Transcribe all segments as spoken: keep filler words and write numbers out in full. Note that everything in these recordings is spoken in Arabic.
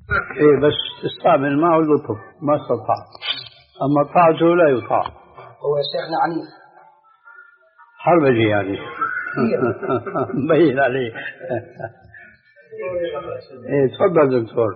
إيه بس تستعمل معه اللطف ما استطعت، أما طاعته لا يطاع. هو شيخنا عنيف حربجي يعني مبين عليه. إيه تفضل دكتور.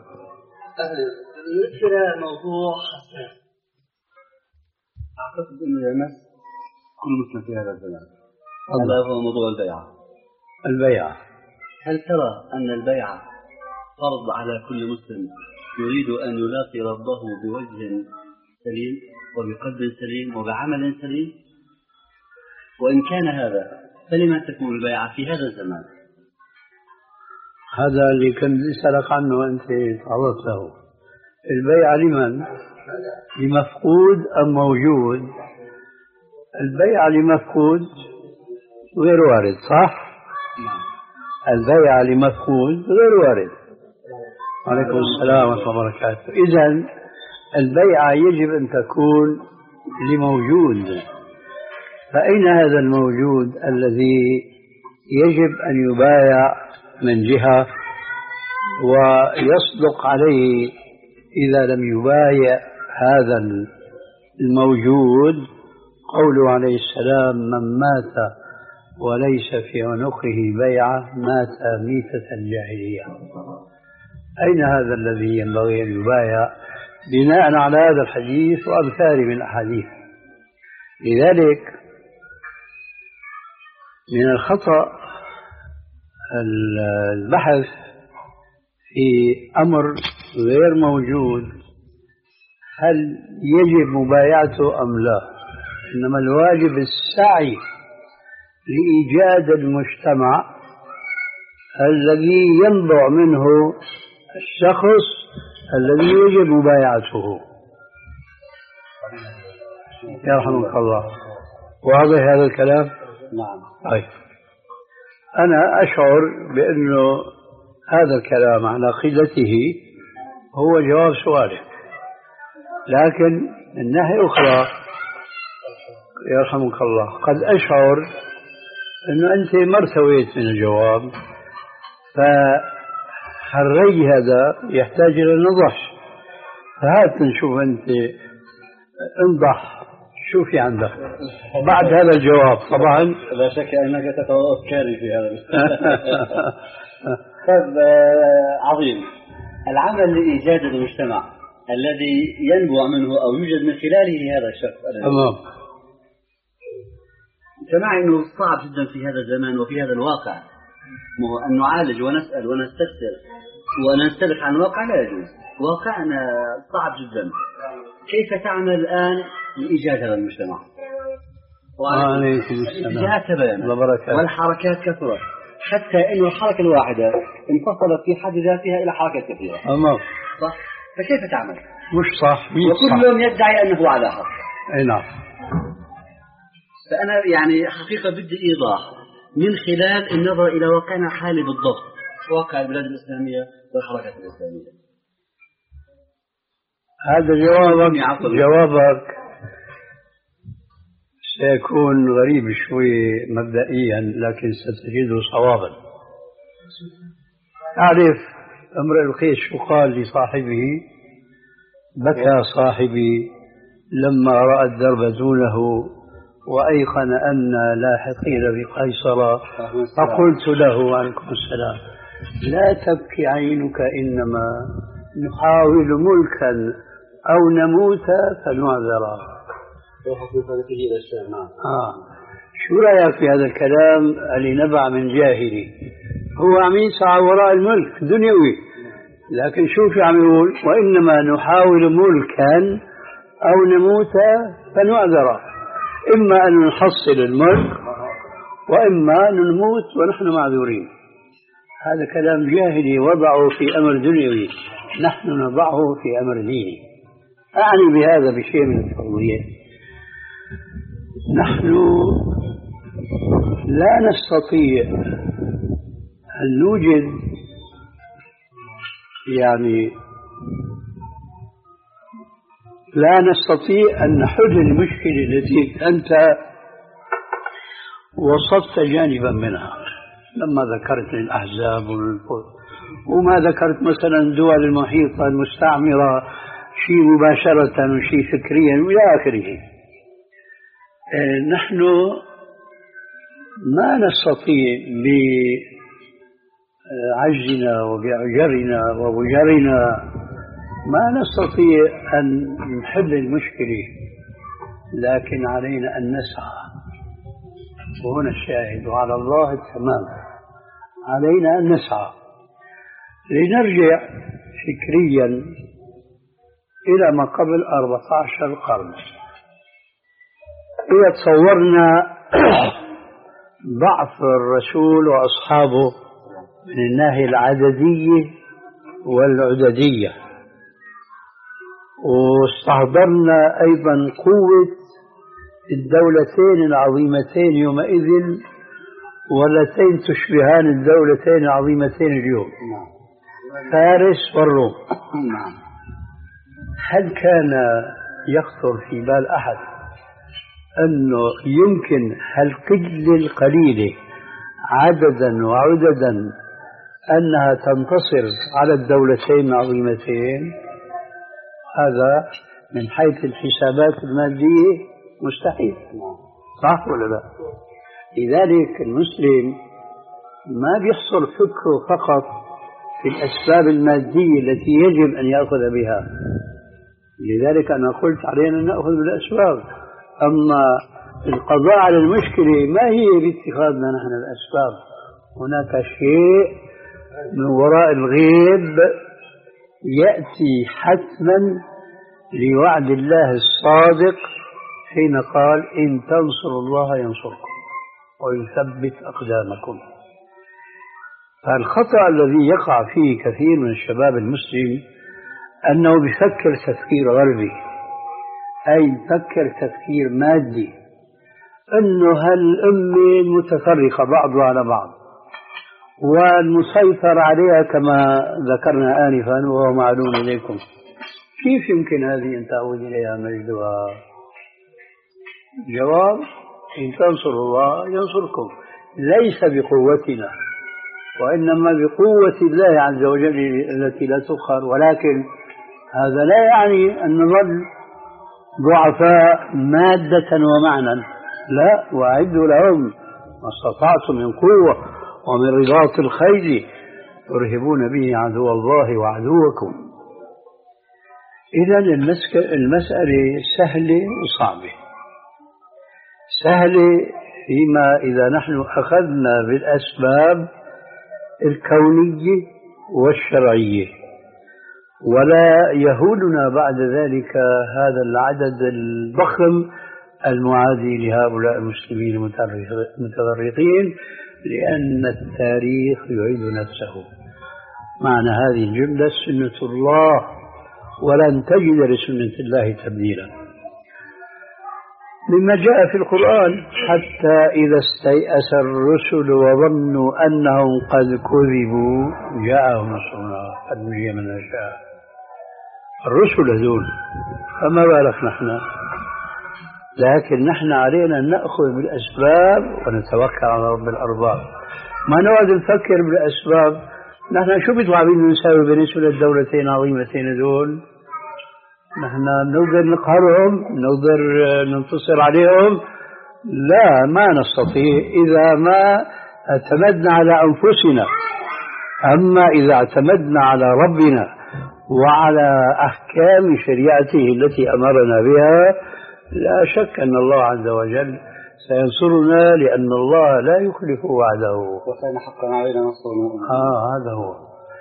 يذكر موضوع حساس أعتقد أنه يمس كل مسلم في هذا الزمان، هذا هو موضوع البيعة. البيعة، هل ترى أن البيعة فرض على كل مسلم يريد أن يلاقي ربه بوجه سليم وبقلب سليم وبعمل سليم؟ وإن كان هذا فلما تكون البيعة في هذا الزمان؟ هذا اللي كنت أسألك عنه وأنت تعرضت له. البيعة لمن؟ لمفقود أم موجود؟ البيعة لمفقود غير وارد، صح؟ البيعة لمفقود غير وارد. عليكم السلام ورحمة الله وبركاته. إذن البيعة يجب أن تكون لموجود، فأين هذا الموجود الذي يجب أن يبايع من جهة ويصدق عليه إذا لم يبايع هذا الموجود قوله عليه السلام: من مات وليس في عنقه بيعة مات ميتة الجاهلية. أين هذا الذي ينبغي أن يبايع بناء على هذا الحديث وأمثاله من الأحاديث؟ لذلك من الخطأ البحث في أمر غير موجود هل يجب مبايعته أم لا، إنما الواجب السعي لإيجاد المجتمع الذي ينبع منه الشخص الذي يجب مبايعته. يرحمك الله. واضح هذا الكلام؟ نعم. طيب، أنا أشعر بأنه هذا الكلام على قلته هو جواب سؤالك، لكن من ناحية أخرى يرحمك الله قد أشعر أنه أنت ما ارتويت من الجواب، فالري هذا يحتاج إلى نضح، فهات نشوف أنت انضح شو في عندك بعد هذا الجواب. طبعا لا شك أنك تتوقف أفكاري في هذا. طيب عظيم. العمل لإيجاد المجتمع الذي ينبع منه أو يوجد من خلاله هذا الشخص. تمام. سمعي أنه صعب جدا في هذا الزمان وفي هذا الواقع أن نعالج ونسأل ونستفسر وننسلخ عن الواقع، لا يجوز. واقعنا صعب جدا. كيف تعمل الآن لإيجاد هذا المجتمع؟ وعليكم السلام. تباينت والحركات كثرت حتى أن الحركة الواحدة انفصلت في حد ذاتها إلى حركات كثيرة. أمام. صح؟ فكيف تعمل؟ مش صح. وكل يدعي أنه على حق. أي نعم. فأنا يعني حقيقة بدي إيضاح من خلال النظر إلى واقعنا الحالي بالضبط، واقع البلاد الإسلامية والحركات الإسلامية. هذا جوابك جوابك سيكون غريب شوي مبدئيا، لكن ستجده صوابا. أعرف امرئ القيس شو قال لصاحبه: بكى صاحبي لما رأى الدرب دونه وأيقن أن لاحقين بقيصر، فقلت له عليكم السلام: لا تبكي عينك، إنما نحاول ملكا أو نموت فنعذر. آه. شو رأيك في هذا الكلام اللي نبع من جاهلي؟ هو عم يسعى وراء الملك دنيوي، لكن شو في عم يقول؟ وإنما نحاول ملكا أو نموت فنعذر، إما أن نحصل الملك وإما أن نموت ونحن معذورين. هذا كلام جاهلي وضعه في أمر دنيوي، نحن نضعه في أمر ديني. أعني بهذا بشيء من التوضيح. نحن لا نستطيع أن نوجد يعني لا نستطيع أن نحل المشكلة التي أنت وصفت جانبا منها لما ذكرت الأحزاب وما ذكرت مثلا الدول المحيطة المستعمرة شيء مباشرة وشيء فكريا إلى آخره. نحن ما نستطيع بعجزنا وبعجرنا وبجرنا ما نستطيع أن نحل المشكلة، لكن علينا أن نسعى. وهنا الشاهد، وعلى الله التمام. علينا أن نسعى لنرجع فكريا إلى ما قبل أربعة عشر قرن. إذا تصورنا ضعف الرسول وأصحابه من الناحية العددية والعددية، واستحضرنا أيضا قوة الدولتين العظيمتين يومئذ واللتين تشبهان الدولتين العظيمتين اليوم، فارس والروم. هل كان يخطر في بال أحد أنه يمكن هالقلة القليلة عددا وعددا أنها تنتصر على الدولتين العظيمتين؟ هذا من حيث الحسابات المادية مستحيل، صح ولا لا؟ لذلك المسلم ما بيحصر فكره فقط في الأسباب المادية التي يجب أن يأخذ بها. لذلك أنا قلت علينا أن نأخذ بالأسباب، أما القضاء على المشكلة ما هي باتخاذنا نحن الأسباب. هناك شيء من وراء الغيب يأتي حتما لوعد الله الصادق حين قال إن تنصروا الله ينصركم ويثبت أقدامكم. فالخطأ الذي يقع فيه كثير من الشباب المسلم أنه بيفكر تفكير غربي، أي يفكر تفكير مادي، أنه هالأمة متفرقة بعضها على بعض والمسيطر عليها كما ذكرنا آنفا وهو معلوم إليكم. كيف يمكن هذه أن تعود إليها مجدها؟ جواب: إن تنصروا الله ينصركم، ليس بقوتنا وإنما بقوة الله عز وجل التي لا تقهر. ولكن هذا لا يعني أن نظل ضعفاء مادة ومعنى، لا، وأعدوا لهم ما استطعتم من قوة ومن رباط الخيل ترهبون به عدو الله وعدوكم. إذا المسألة سهلة وصعبة. سهلة فيما إذا نحن أخذنا بالأسباب الكونية والشرعية، ولا يهولنا بعد ذلك هذا العدد الضخم المعادي لهؤلاء المسلمين المتفرقين، لأن التاريخ يعيد نفسه. معنى هذه الجملة سنة الله، ولن تجد لسنة الله تبديلا. مما جاء في القرآن: حتى إذا استيأس الرسل وظنوا أنهم قد كذبوا جاءهم نصرنا فنجي من نشاء. الرسل هذول، فما بالك نحن؟ لكن نحن علينا أن نأخذ بالأسباب ونتوكل على رب الأرباب، ما نقعد نفكر بالأسباب. نحن شو بدو عاملين نساوي بالنسبة للدولتين العظيمتين دول؟ نحن نقدر نقهرهم، نقدر ننتصر عليهم؟ لا، ما نستطيع إذا ما اعتمدنا على أنفسنا. أما إذا اعتمدنا على ربنا وعلى أحكام شريعته التي أمرنا بها، لا شك أن الله عز وجل سينصرنا، لأن الله لا يخلف وعده، وكان حقا علينا نصر المؤمنين. آه هذا هو.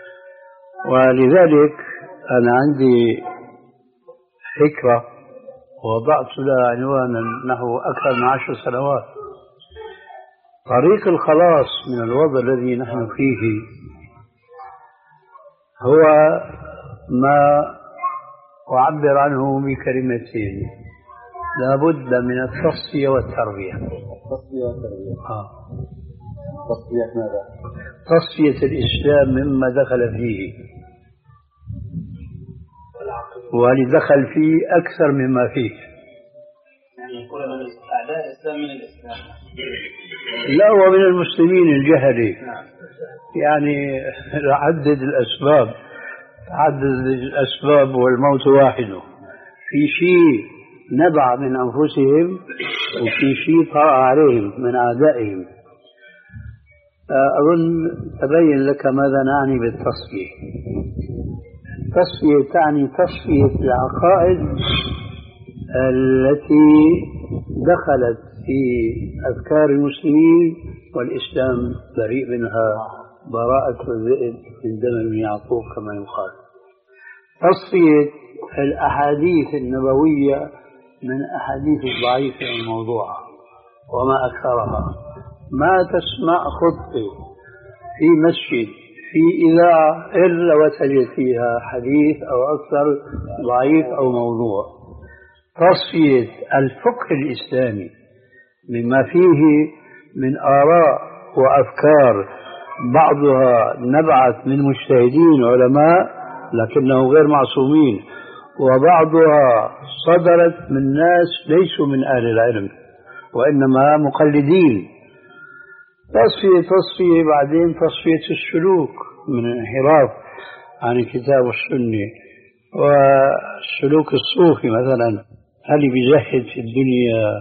ولذلك أنا عندي فكرة وضعت لها عنوانا نحو أكثر من عشر سنوات: طريق الخلاص من الوضع الذي نحن فيه هو ما أعبر عنه بكلمتين: لابد من التصفية والتربية. التصفية والتربية. آه. تصفية ماذا؟ تصفية الإسلام مما دخل فيه، ولدخل فيه أكثر مما فيه. يعني يقول من أعداء الإسلام من الإسلام. لا، ومن المسلمين الجهلة. نعم. يعني عدد الأسباب، عدد الأسباب والموت واحد. في شيء نبع من أنفسهم وفي شيء طرأ عليهم من أعدائهم. أظن تبين لك ماذا نعني بالتصفية. التصفية تعني تصفية العقائد التي دخلت في أفكار المسلمين والإسلام بريء منها براءة الذئب من دم من يعقوب كما يقال. تصفية الأحاديث النبوية من أحاديث الضعيفة الموضوعة وما أكثرها. ما تسمع خطبة في مسجد في إذاعة إلا وتجد فيها حديث أو أكثر ضعيف أو موضوع. تصفية الفقه الإسلامي مما فيه من آراء وأفكار بعضها نبعت من مجتهدين علماء لكنهم غير معصومين، وبعضها صدرت من ناس ليسوا من أهل العلم وإنما مقلدين. تصفية تصفية بعدين تصفية السلوك من الانحراف عن الكتاب والسنة، والسلوك الصوفي مثلا هل بيزهد في الدنيا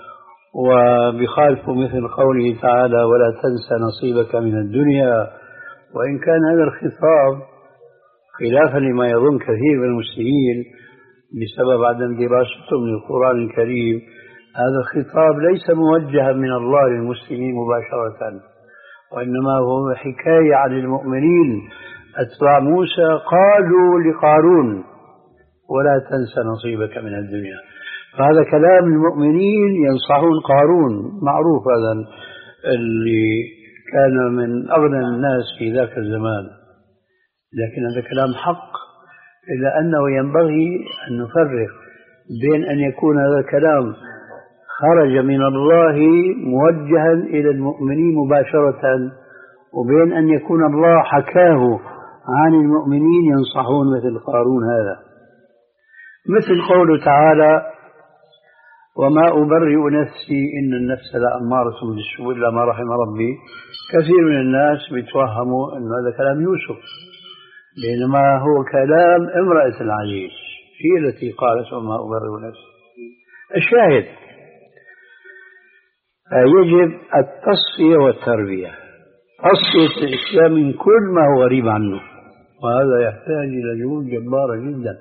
وبخالف مثل قوله تعالى ولا تنسى نصيبك من الدنيا. وإن كان هذا الخطاب خلافا لما يظن كثير من المسلمين بسبب عدم دراستهم للقرآن الكريم، هذا الخطاب ليس موجها من الله للمسلمين مباشرة، وإنما هو حكاية عن المؤمنين أتباع موسى قالوا لقارون ولا تنسى نصيبك من الدنيا. فهذا كلام المؤمنين ينصحون قارون، معروف هذا اللي كان من أغنى الناس في ذاك الزمان، لكن هذا كلام حق، إلا أنه ينبغي أن نفرق بين أن يكون هذا كلام خرج من الله موجها إلى المؤمنين مباشرة وبين أن يكون الله حكاه عن المؤمنين ينصحون مثل قارون هذا. مثل قوله تعالى وما أبرئ نفسي إن النفس لأمارة بالسوء إلا ما رحم ربي. كثير من الناس بيتوهموا أن هذا كلام يوسف، بينما هو كلام امرأة العزيز هي التي قالت وما أبرئ نفسي. الشاهد يجب التصفية والتربية، تصفية الإسلام من كل ما هو غريب عنه، وهذا يحتاج إلى جهود جبارة جدا،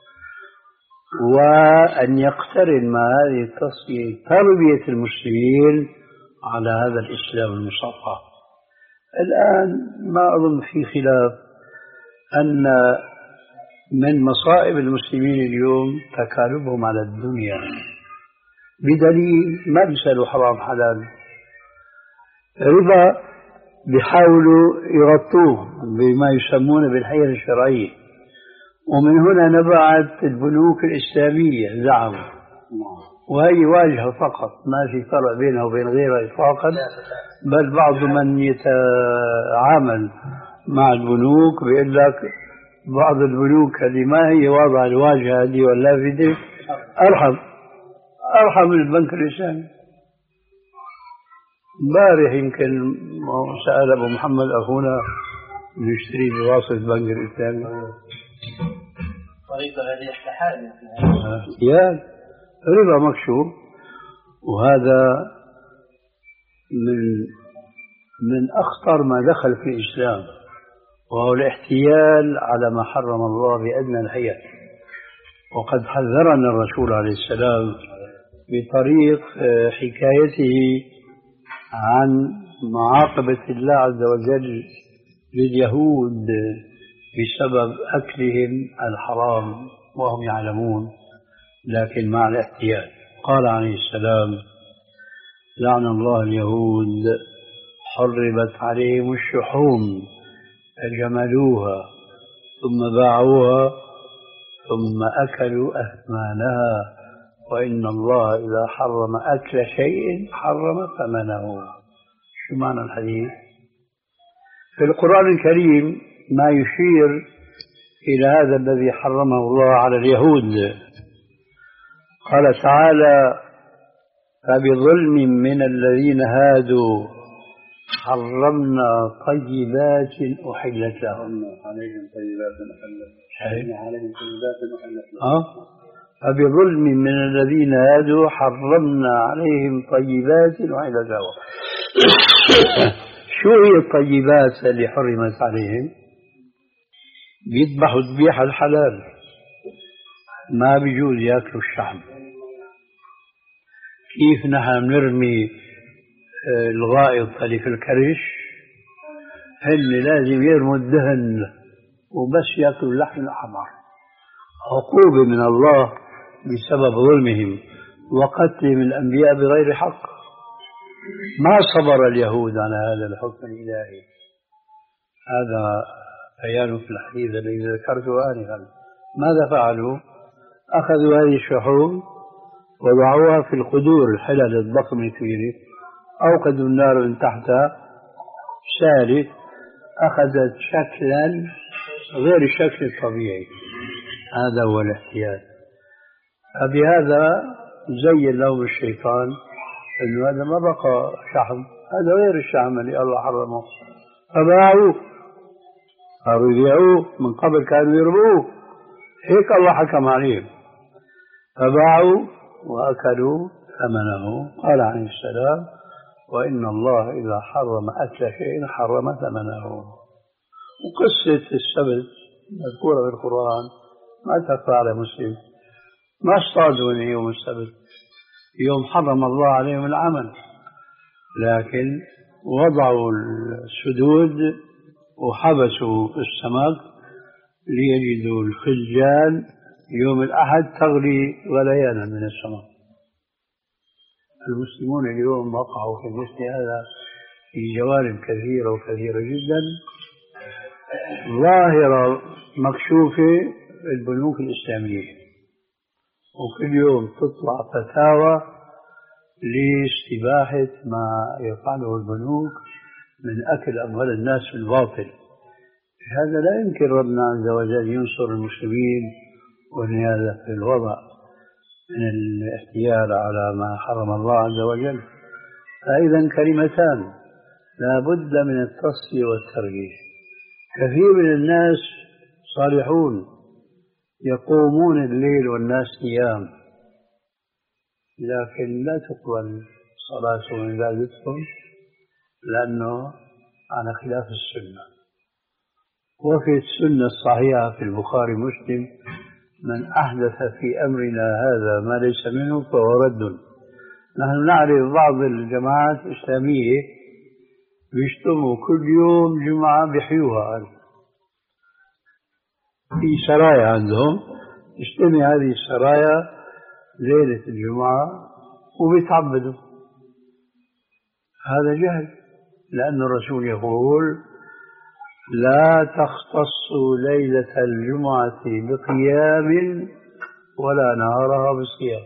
وأن يقترن مع هذه التصفية تربية المسلمين على هذا الإسلام المصفى. الآن ما أظن في خلاف أن من مصائب المسلمين اليوم تكالبهم على الدنيا، بدليل ما بيسألوا حرام حلال، ربا بيحاولوا يغطوه بما يسمونه بالحيل الشرعية، ومن هنا نبعت البنوك الإسلامية زعموا، وهي واجهة فقط ما في فرق بينها وبين غيرها إطلاقا، بل بعض من يتعامل مع البنوك بيقول لك بعض البنوك اللي ما هي واضعة الواجهة هذه واللافتة أرحم أرحم من البنك الإسلامي. امبارح يمكن سأل أبو محمد أخونا نشتري بواسطة البنك الإسلامي طريقة هذه احتحال يا ربا مكشوف، وهذا من من أخطر ما دخل في الإسلام، وهو الاحتيال على ما حرم الله بأدنى الحيل. وقد حذرنا الرسول عليه السلام بطريق حكايته عن معاقبة الله عز وجل لليهود بسبب أكلهم الحرام وهم يعلمون لكن مع الاحتيال. قال عليه السلام لعن الله اليهود حرمت عليهم الشحوم فجملوها ثم باعوها ثم أكلوا أثمانها وإن الله إذا حرم أكل شيء حرم ثمنه. شو معنى الحديث؟ في القرآن الكريم ما يشير إلى هذا الذي حرمه الله على اليهود. قال تعالى فبظلم من الذين هادوا حرمنا طيبات أحلت لهم. عليهم طيبات أحلت عليهم طيبات أحلت لهم. أه؟ فبظلم من الذين هادوا حرمنا عليهم طيبات أحلت لهم. شو هي الطيبات اللي حرمت عليهم؟ بيذبحوا ذبيحة الحلال، ما بيجوز ياكلوا الشحم. كيف نحن نرمي الغائط اللي في الكرش، هن لازم يرموا الدهن وبس ياكلوا اللحم الأحمر. عقوبة من الله بسبب ظلمهم وقتلهم الأنبياء بغير حق. ما صبر اليهود على هذا الحكم الإلهي. هذا بيان في الحديث الذي ذكرته آنفا. ماذا فعلوا؟ أخذوا هذه الشحوم وضعوها في القدور الحلل الضخمة الكبيرة، أوقدوا النار من تحتها، سالت، أخذت شكلا غير الشكل الطبيعي. هذا هو الاحتيال. فبهذا زين لهم الشيطان أنه هذا ما بقى شحم، هذا غير الشحم اللي الله حرمه، فباعوه، صاروا يبيعوه. من قبل كانوا يربوه، هيك الله حكم عليهم، فباعوا وأكلوا ثمنه. قال عليه السلام: وإن الله إذا حرم أكل شيء حرم ثمنه. وقصة السبت مذكورة في القرآن ما تخفى على مسلم. ما اصطادوا يوم السبت، يوم حرم الله عليهم العمل، لكن وضعوا السدود وحبسوا السمك ليجدوا الخلجان يوم الأحد تغلي غليانا من السمك. المسلمون اليوم وقعوا في مثل هذا في جوانب كثيرة وكثيرة جدا، ظاهرة مكشوفة في البنوك الإسلامية، وكل يوم تطلع فتاوى لاستباحة ما يفعله البنوك من أكل أموال الناس بالباطل. هذا لا يمكن ربنا عز وجل ينصر المسلمين وأن هذا في الوضع من الاحتيال على ما حرم الله عز وجل. فإذا كلمتان لا بد من التصفية والترجيح. كثير من الناس صالحون يقومون الليل والناس نيام، لكن لا تقبل صلاتهم وعبادتهم لأنه على خلاف السنة. وفي السنة الصحيحة في البخاري مسلم: من أحدث في أمرنا هذا ما ليس منه فهو رد. نحن نعرف بعض الجماعات الإسلامية بيجتمعوا كل يوم جمعة بحيوها، في سرايا عندهم، تجتمع هذه السرايا ليلة الجمعة وبيتعبدوا. هذا جهل، لأن الرسول يقول: لا تختصوا ليلة الجمعة بقيام ولا نهارها بصيام.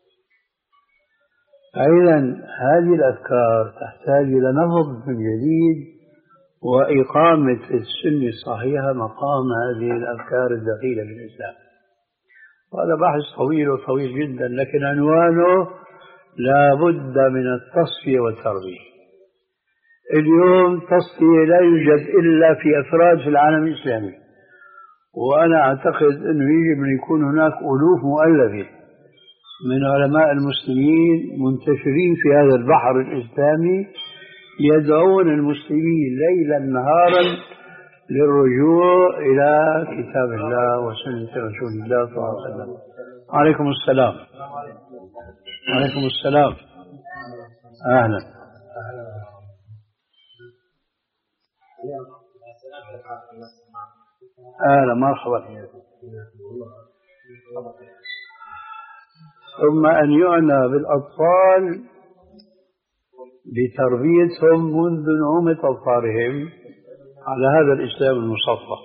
أيضا هذه الأذكار تحتاج إلى نهض من جديد وإقامة السنة الصحيحة مقام هذه الأذكار الدخيلة في الإسلام. وهذا بحث طويل وطويل جدا، لكن عنوانه لا بد من التصفية والتربية. اليوم تصفية لا يوجد إلا في أفراد في العالم الإسلامي، وأنا أعتقد أنه يجب أن يكون هناك ألوف مؤلفة من علماء المسلمين منتشرين في هذا البحر الإسلامي يدعون المسلمين ليلا نهارا للرجوع إلى كتاب الله وسنة رسول الله صلى الله عليه وسلم. عليكم السلام. عليكم السلام. أهلا. أهلا مرحبا. ثم أن يعنى بالأطفال بتربيتهم منذ نعومة أظفارهم على هذا الإسلام المصفى،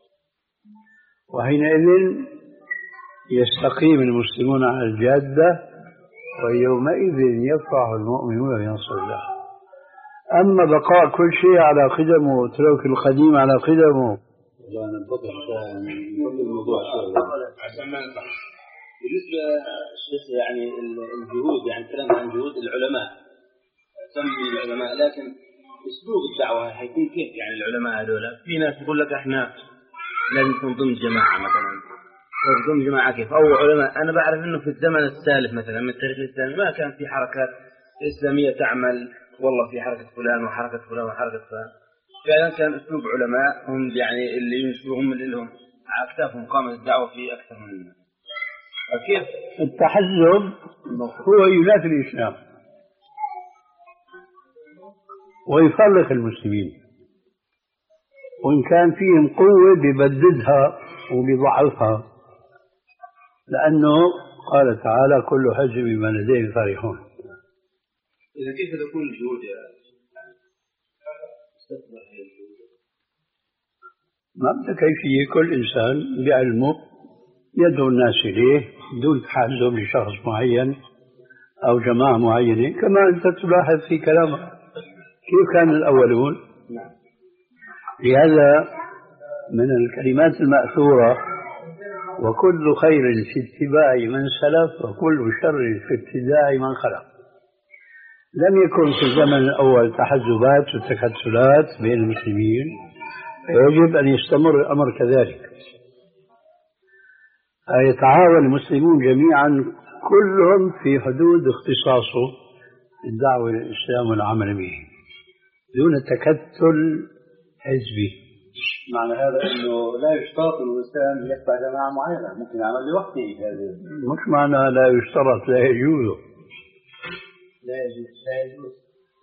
وحينئذ يستقيم المسلمون على الجادة، ويومئذ يفرح المؤمنون بنصر الله. أما بقاء كل شيء على قدمه وترك القديم على قدمه. والله أنا بفضل بفضل الموضوع عشان ما نطلع. بالنسبة شيخ يعني الجهود، يعني كلام عن جهود العلماء، كم من العلماء، لكن أسلوب الدعوة حيكون كيف يعني العلماء هذولا؟ في ناس يقول لك إحنا لازم نكون ضمن جماعة مثلا، ضمن جماعة كيف؟ أو علماء أنا بعرف إنه في الزمن السالف مثلا من التاريخ الإسلامي ما كان في حركات إسلامية تعمل والله في حركة فلان وحركة فلان وحركة فلان. فعلا كان أسلوب علماء هم يعني اللي ينشروا هم اللي لهم على أكتافهم قامت الدعوة في أكثر من الناس. فكيف التحزب هو ينافي الإسلام ويفرق المسلمين، وإن كان فيهم قوة بيبددها وبيضعفها، لأنه قال تعالى كل حزب بما لديهم فرحون. إذا كيف تكون الجهود يا ما بدك كيفية، كل إنسان بعلمه يدعو الناس إليه دون تحزب لشخص معين أو جماعة معينة، كما أنت تلاحظ في كلامك كيف كان الأولون. لهذا من الكلمات المأثورة وكل خير في اتباع من سلف وكل شر في ابتداع من خلق. لم يكن في الزمن الأول تحزبات وتكتلات بين المسلمين، فيجب أن يستمر الأمر كذلك، يتعاون المسلمون جميعا كلهم في حدود اختصاصه الدعوة إلى الإسلام والعمل به دون تكتل حزبي. معنى هذا أنه لا يشترط أن الإنسان يتبع جماعة معينة، ممكن يعمل لوحده. هذا مش معنى لا يشترط، لا يجوز. لا يجوز لا يجوز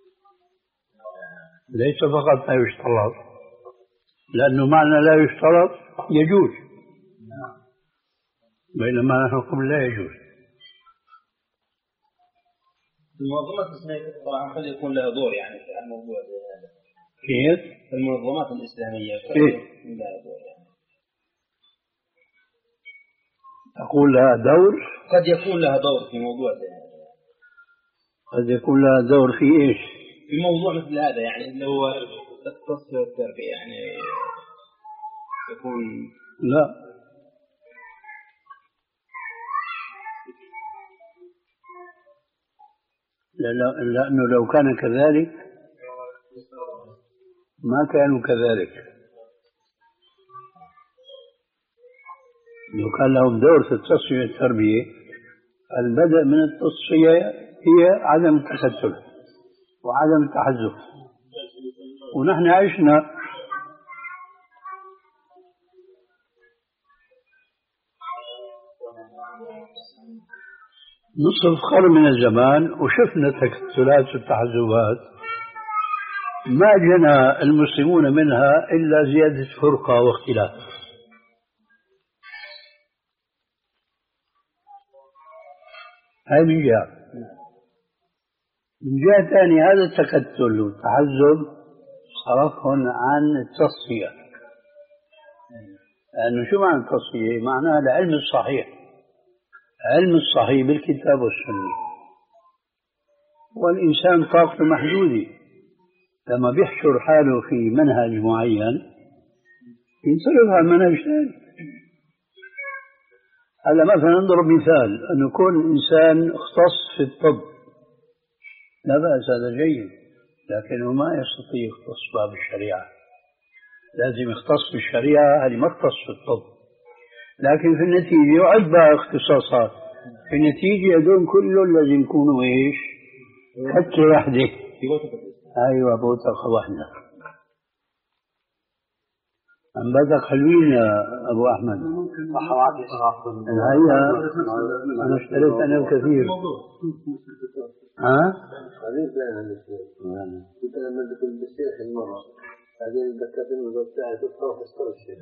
ليس فقط لا يشترط، لأنه معنى لا يشترط يجوز، بينما نحن نقول لا يجوز. المنظمات الإسلامية طبعا قد يكون لها دور يعني في الموضوع هذا. كيف؟ المنظمات الإسلامية إيه؟ لها دور يعني. أقول لها دور؟ قد يكون لها دور في موضوع هذا. قد يكون لها دور في إيش؟ في موضوع مثل هذا يعني اللي هو التصفية والتربية يعني يكون. لا، لأنه لو كان كذلك ما كانوا كذلك. لو كان لهم دور في التصفية والتربية، البدء من التصفية هي عدم التكتل وعدم التحزب، ونحن عشنا نصف قرن من الزمان وشفنا التكتلات والتحزبات ما جنى المسلمون منها إلا زيادة فرقة واختلاف. هاي من جهة. من جهة ثانية هذا التكتل والتحزب صرفهم عن التصفية. لأنه شو معنى التصفية؟ معناها العلم الصحيح، علم الصحيح بالكتاب والسنة، والإنسان طاقته محدودة، لما بيحشر حاله في منهج معين ينصرف عن منهج ثاني. هلا مثلا نضرب مثال أن يكون إنسان اختص في الطب، لا بأس، هذا جيد، لكنه ما يستطيع يختص باب الشريعة، لازم يختص بالشريعة، هذه ما اختص في الطب، لكن في النتيجة يعبى اختصاصات، في النتيجة هذول كلهم لازم يكونوا ايش؟ كتلة واحدة. ايوه بوتقة واحدة. عم بدك حلوين يا ابو احمد. هيا انا اشتريت انا الكثير. ها؟ هذه فعلا كنت لما دخل بالشيخ المرة هذه الدكاترة اللي بتاعت الطرف الشيخ.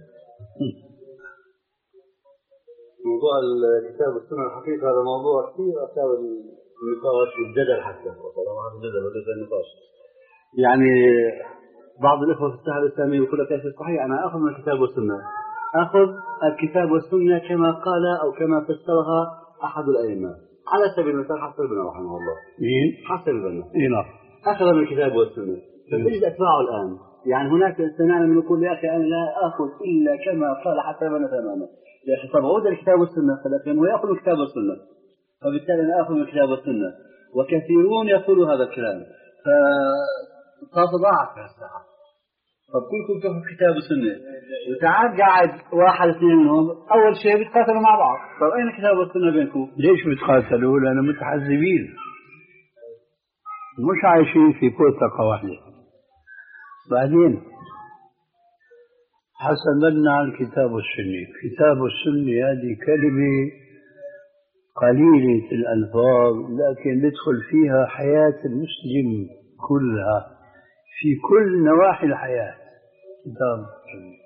موضوع الكتاب والسنة الحقيقة هذا موضوع كثير أثار النقاش والجدل، حتى طبعا الجدل وليس النقاش. يعني بعض الإخوة في الساحة الإسلامية يقول لك يا صحيح أنا أخذ من الكتاب والسنة، أخذ الكتاب والسنة كما قال أو كما فسرها أحد الأئمة، على سبيل المثال حسن البنا رحمه الله. مين؟ حسن البنا. إيه نعم. أخذ من الكتاب والسنة، فتجد أتباعه الآن. يعني هناك إنسان من يقول يا أخي أنا لا أخذ إلا كما قال حسن البنا تماما. يا أخي طب عود الكتاب والسنة، فلكن هو يأخذ الكتاب والسنة، فبالتالي أنا آخذ الكتاب والسنة، وكثيرون يقولوا هذا الكلام. صار ضاعت في الساعة. فكلكم تاخذ كتاب السنة وتعال قاعد واحد اثنين منهم أول شيء بيتقاتلوا مع بعض. طيب أين كتاب السنة بينكم؟ ليش بتقاتلوا؟ لأنهم متحزبين مش عايشين في بوتقة واحدة. بعدين حسن بنا على الكتاب والسنة. كتاب السنة هذه كلمة قليلة الألفاظ لكن ندخل فيها حياة المسلم كلها في كل نواحي الحياة. كتاب السنة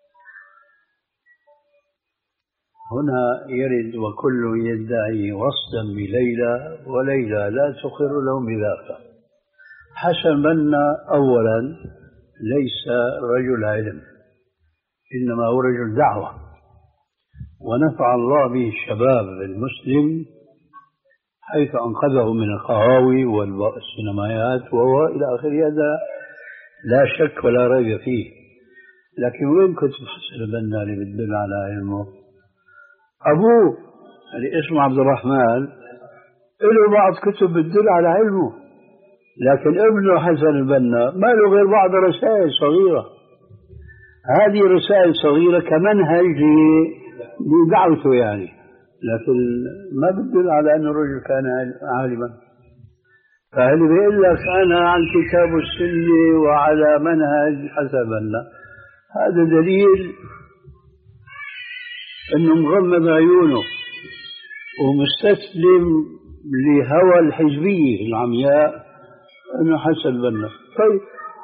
هنا يرد وكل يدعي وصلا بليلى وليلى لا تقر لهم بذاك. حسن بنا أولا ليس رجل علم إنما هو رجل دعوة، ونفع الله به الشباب المسلم حيث أنقذه من القهاوي والسينمائيات وهو إلى آخره. هذا لا شك ولا ريب فيه. لكن وين كتب حسن بنا اللي بتدل على علمه؟ أبوه اللي اسمه عبد الرحمن له بعض كتب بتدل على علمه، لكن ابنه حسن البنا ما له غير بعض رسائل صغيرة. هذه رسائل صغيرة كمنهج لدعوته يعني، لكن ما بتدل على أن الرجل كان عالما. فهل بيقول لك أنا عن كتاب السنة وعلى منهج حسن البنا، هذا دليل أنه مغمض عيونه ومستسلم لهوى الحزبية العمياء أنه حسن البنا. طيب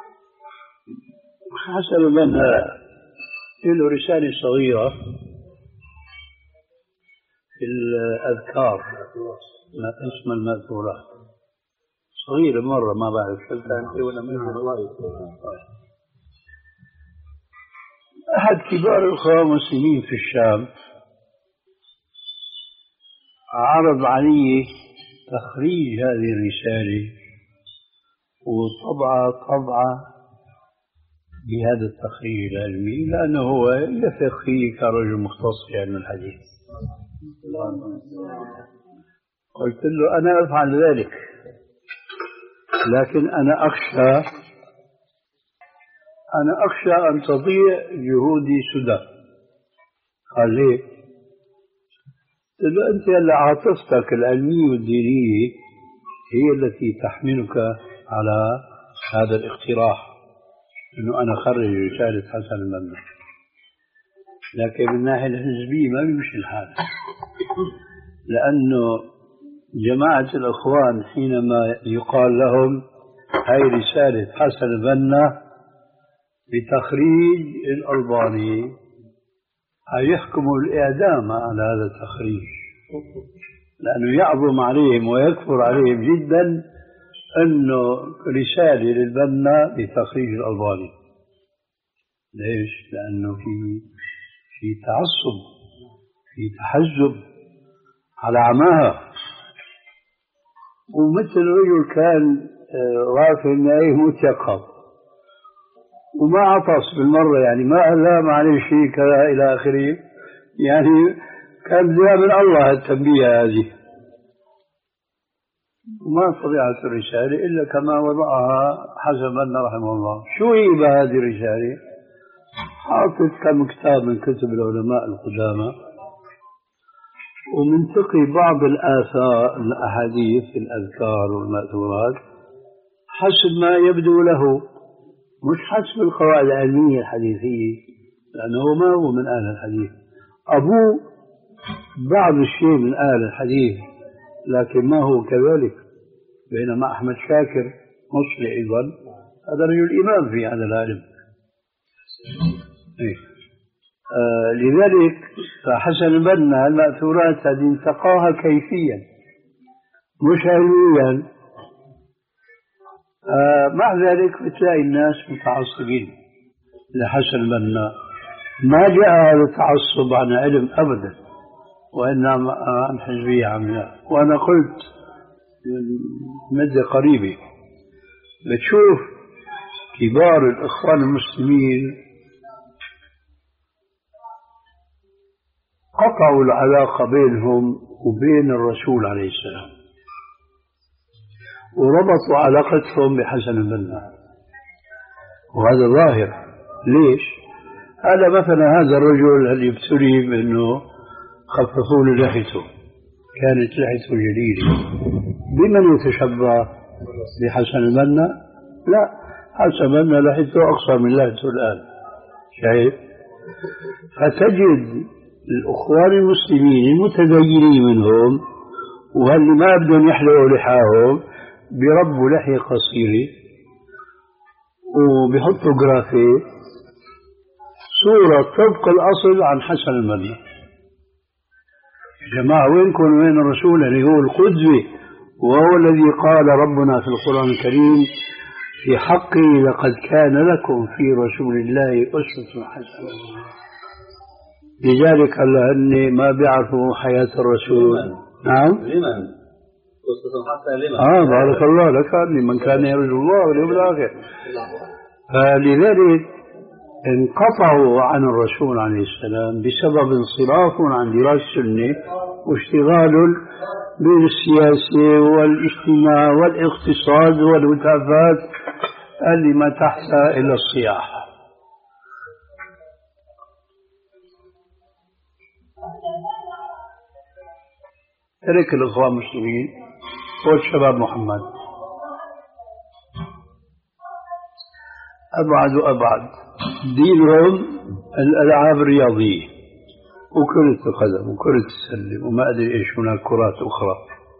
حسن البنا له رسالة صغيرة في الأذكار اسمها المأثورات، صغيرة مرة ما بعرف شو كانت ولا منها. أحد كبار الأخوة المسلمين في الشام عرض علي تخريج هذه الرسالة وطبعة طبعة بهذا التخريج العلمي لأنه هو يثق فيه كرجل مختص في علم الحديث. قلت له أنا أفعل ذلك، لكن أنا أخشى أنا أخشى أن تضيع جهودي سدى. قال ليه؟ قلت له أنت اللي عاطفتك العلمية والدينية هي التي تحملك على هذا الاقتراح إنه أنا أخرج رسالة حسن البنا، لكن من الناحية الحزبية ما بيمشي الحال، لأنه جماعة الأخوان حينما يقال لهم هاي رسالة حسن البنا بتخريج الألباني هيحكموا الإعدام على هذا التخريج، لأنه يعظم عليهم ويكفر عليهم جدا أنه رسالة للبنا بتخريج الألباني. ليش؟ لأنه في في تعصب، في تحزب على عماها، ومثل رجل كان غافل أنه يموت يقظ وما عطس بالمرة، يعني ما ألام عليه شيء كذا إلى آخره، يعني كان جاء من الله التنبيه هذه. وما طبيعة الرسالة إلا كما وضعها حسن بنا رحمه الله. شو هي بهذه الرسالة؟ حاطط كم كتاب من كتب العلماء القدامى ومنتقي بعض الآثار الأحاديث في الأذكار والمأثورات حسب ما يبدو له، مش حسب القواعد العلمية الحديثية، لأنه ما هو من أهل الحديث. أبوه بعض الشيء من أهل الحديث لكن ما هو كذلك، بينما أحمد شاكر مصري أيضا هذا رجل إمام في هذا العلم. إيه. آه لذلك فحسن البنا المأثورات هذه انتقاها كيفيا مش علميا. آه مع ذلك بتلاقي الناس متعصبين لحسن البنا، ما جاء هذا التعصب عن علم أبدا وإنما عن حزبية عمياء. وأنا قلت من مدة قريبة بتشوف كبار الإخوان المسلمين قطعوا العلاقة بينهم وبين الرسول عليه السلام وربطوا علاقتهم بحسن البنا. وهذا ظاهر. ليش؟ هذا مثلا هذا الرجل اللي ابتلي بأنه خففوا له لحيته، كانت لحيته جليلة، بمن يتشبه؟ بحسن البنا؟ لا، حسن البنا لحيته أقصر من لحيته الآن، شايف؟ فتجد الأخوان المسلمين المتدينين منهم واللي ما بدهم يحلقوا لحاهم بيربوا لحية قصيرة وبيحطوا جرافيت صورة طبق الأصل عن حسن البنا. يا جماعة وينكم وين الرسول اللي هو القدوة، وهو الذي قال ربنا في القرآن الكريم في حقه لقد كان لكم في رسول الله أسوة حسنة. لذلك قال أني ما بيعرفوا حياة الرسول. نعم. لمن؟ أسوة حسنة لمن؟ آه بارك الله لك، لمن كان يرجو الله واليوم الآخر. فلذلك انقطعوا عن الرسول عليه السلام بسبب انصرافهم عن دراسة السنة واشتغال بالسياسة والاجتماع والاقتصاد والهتافات اللي ما تحتها إلا الصياح. ترك الإخوان المسلمين والشباب محمد أبعد وأبعد دينهم الألعاب الرياضية وكرة القدم وكرة السلة وما أدري إيش هناك كرات أخرى.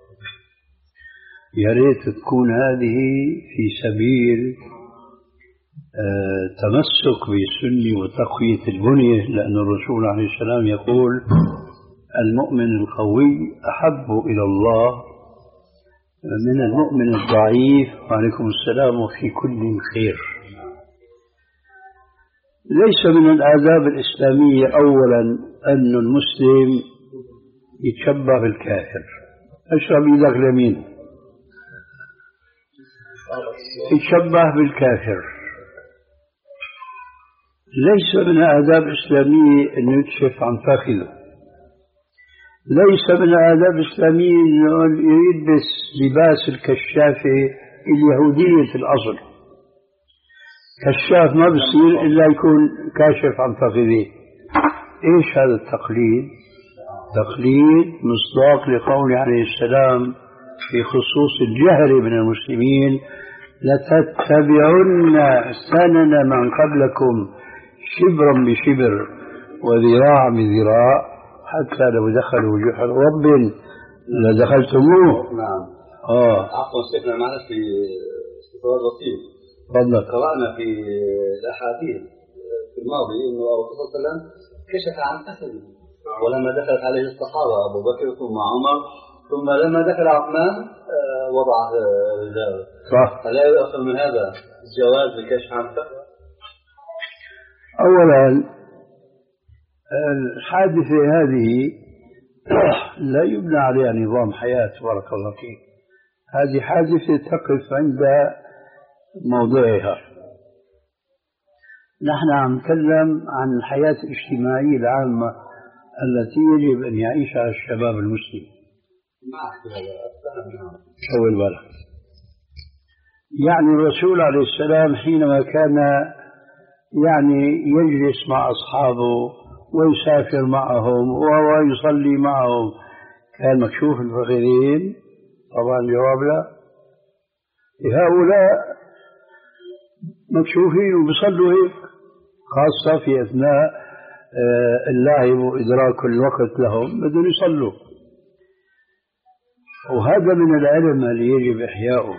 يا ريت تكون هذه في سبيل آه تمسك بالسنة وتقوية البنية، لأن الرسول عليه السلام يقول المؤمن القوي أحب إلى الله من المؤمن الضعيف وعليكم السلام وفي كل خير. ليس من الآداب الإسلامية أولا أن المسلم يتشبه بالكافر. اشرب إيدك اليمين. يتشبه بالكافر. ليس من الآداب الإسلامية أن يكشف عن فخذه. ليس من الآداب الإسلامية أن يلبس لباس الكشافة اليهودية الأصل. كشاف ما بصير إلا يكون كاشف عن فخذه. إيش هذا التقليد؟ تقليد مصداق لقول عليه السلام في خصوص الجهل من المسلمين لتتبعن سنن من قبلكم شبرا بشبر وذراع بذراع حتى لو دخلوا جحر رب لدخلتموه. نعم. آه. عفوا شيخنا معنا في استطراد بسيط. تفضل. قرأنا في الأحاديث في الماضي أنه الرسول صلى الله عليه وسلم كشف عن فخذه، ولما دخلت عليه الصحابة أبو بكر ثم عمر ثم لما دخل عثمان وضع رجاله. صح. فلا يؤخذ من هذا الجواز بالكشف عن الفخذ؟ أولا الحادثة هذه لا يبنى عليها نظام حياة بارك الله فيك. هذه حادثة تقف عند موضوعها. نحن عم نتكلم عن الحياة الاجتماعية العامة التي يجب أن يعيشها الشباب المسلم. حول بالك. يعني الرسول عليه السلام حينما كان يعني يجلس مع أصحابه ويسافر معهم ويصلي معهم كان مكشوف الفخذين؟ طبعا الجواب لا. هؤلاء مكشوفين وبيصلوا هيك، خاصة في أثناء اللعب وإدراك الوقت لهم بدهم يصلوا. وهذا من العلم اللي يجب إحياؤه.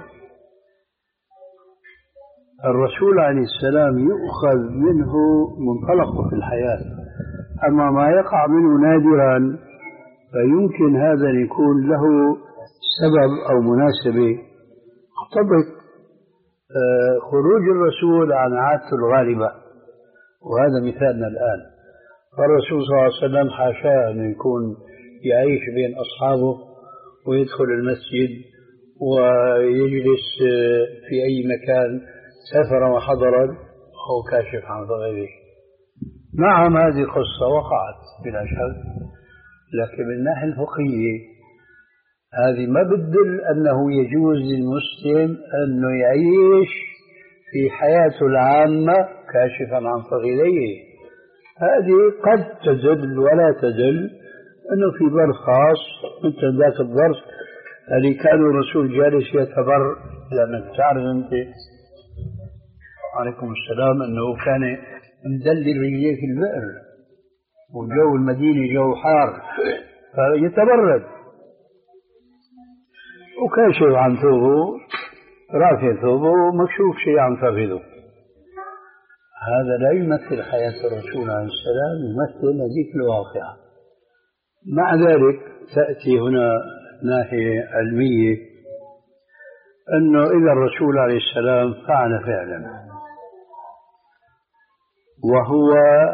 الرسول عليه السلام يؤخذ منه منطلقه في الحياة، أما ما يقع منه نادرا فيمكن هذا أن يكون له سبب أو مناسبة تقتضي خروج الرسول عن عادته الغالبة، وهذا مثالنا الآن. فالرسول صلى الله عليه وسلم حاشاه أن يكون يعيش بين أصحابه ويدخل المسجد ويجلس في أي مكان سافر وحضرا أو كاشف عن فخذه. نعم هذه قصة وقعت بلا شك، لكن من الناحية الفقهية هذه ما بتدل أنه يجوز للمسلم أنه يعيش في حياته العامة كاشفا عن فخذيه. هذه قد تدل ولا تدل أنه في ظرف خاص مثل ذاك الظرف اللي كان الرسول جالس يتبر، لأنك تعرف أنت عليكم السلام أنه كان مدلل رجليه في البئر وجو المدينة جو حار فيتبرد، وكاشف عن ثوبه، رافع ثوبه ومكشوف شيء عن فخذه. هذا لا يمثل حياة الرسول عليه السلام، يمثل هذيك الواقعة. مع ذلك تأتي هنا ناحية علمية، أنه إذا الرسول عليه السلام فعل فعلا وهو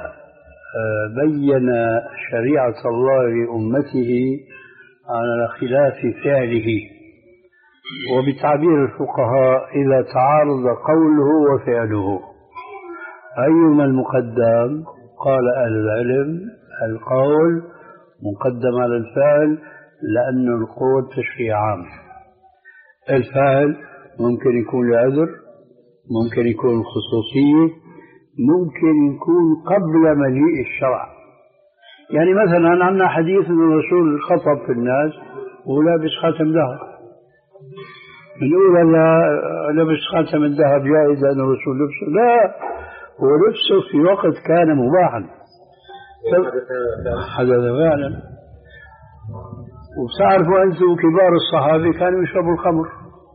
بين شريعة الله لأمته على خلاف فعله، وبتعبير الفقهاء إذا تعارض قوله وفعله أيما المقدم؟ قال أهل العلم القول مقدم على الفعل، لأن القول تشريع عام. الفعل ممكن يكون لعذر، ممكن يكون خصوصية، ممكن يكون قبل مجيء الشرع. يعني مثلا عندنا حديث أن الرسول خطب في الناس ولابس خاتم ذهب، بنقول لا لبس خاتم الذهب جائز لأن الرسول لبسه؟ لا، هو لبسه في وقت كان مباحا، حدث فعلا. وبتعرفوا أنتم كبار الصحابة كانوا يشربوا الخمر،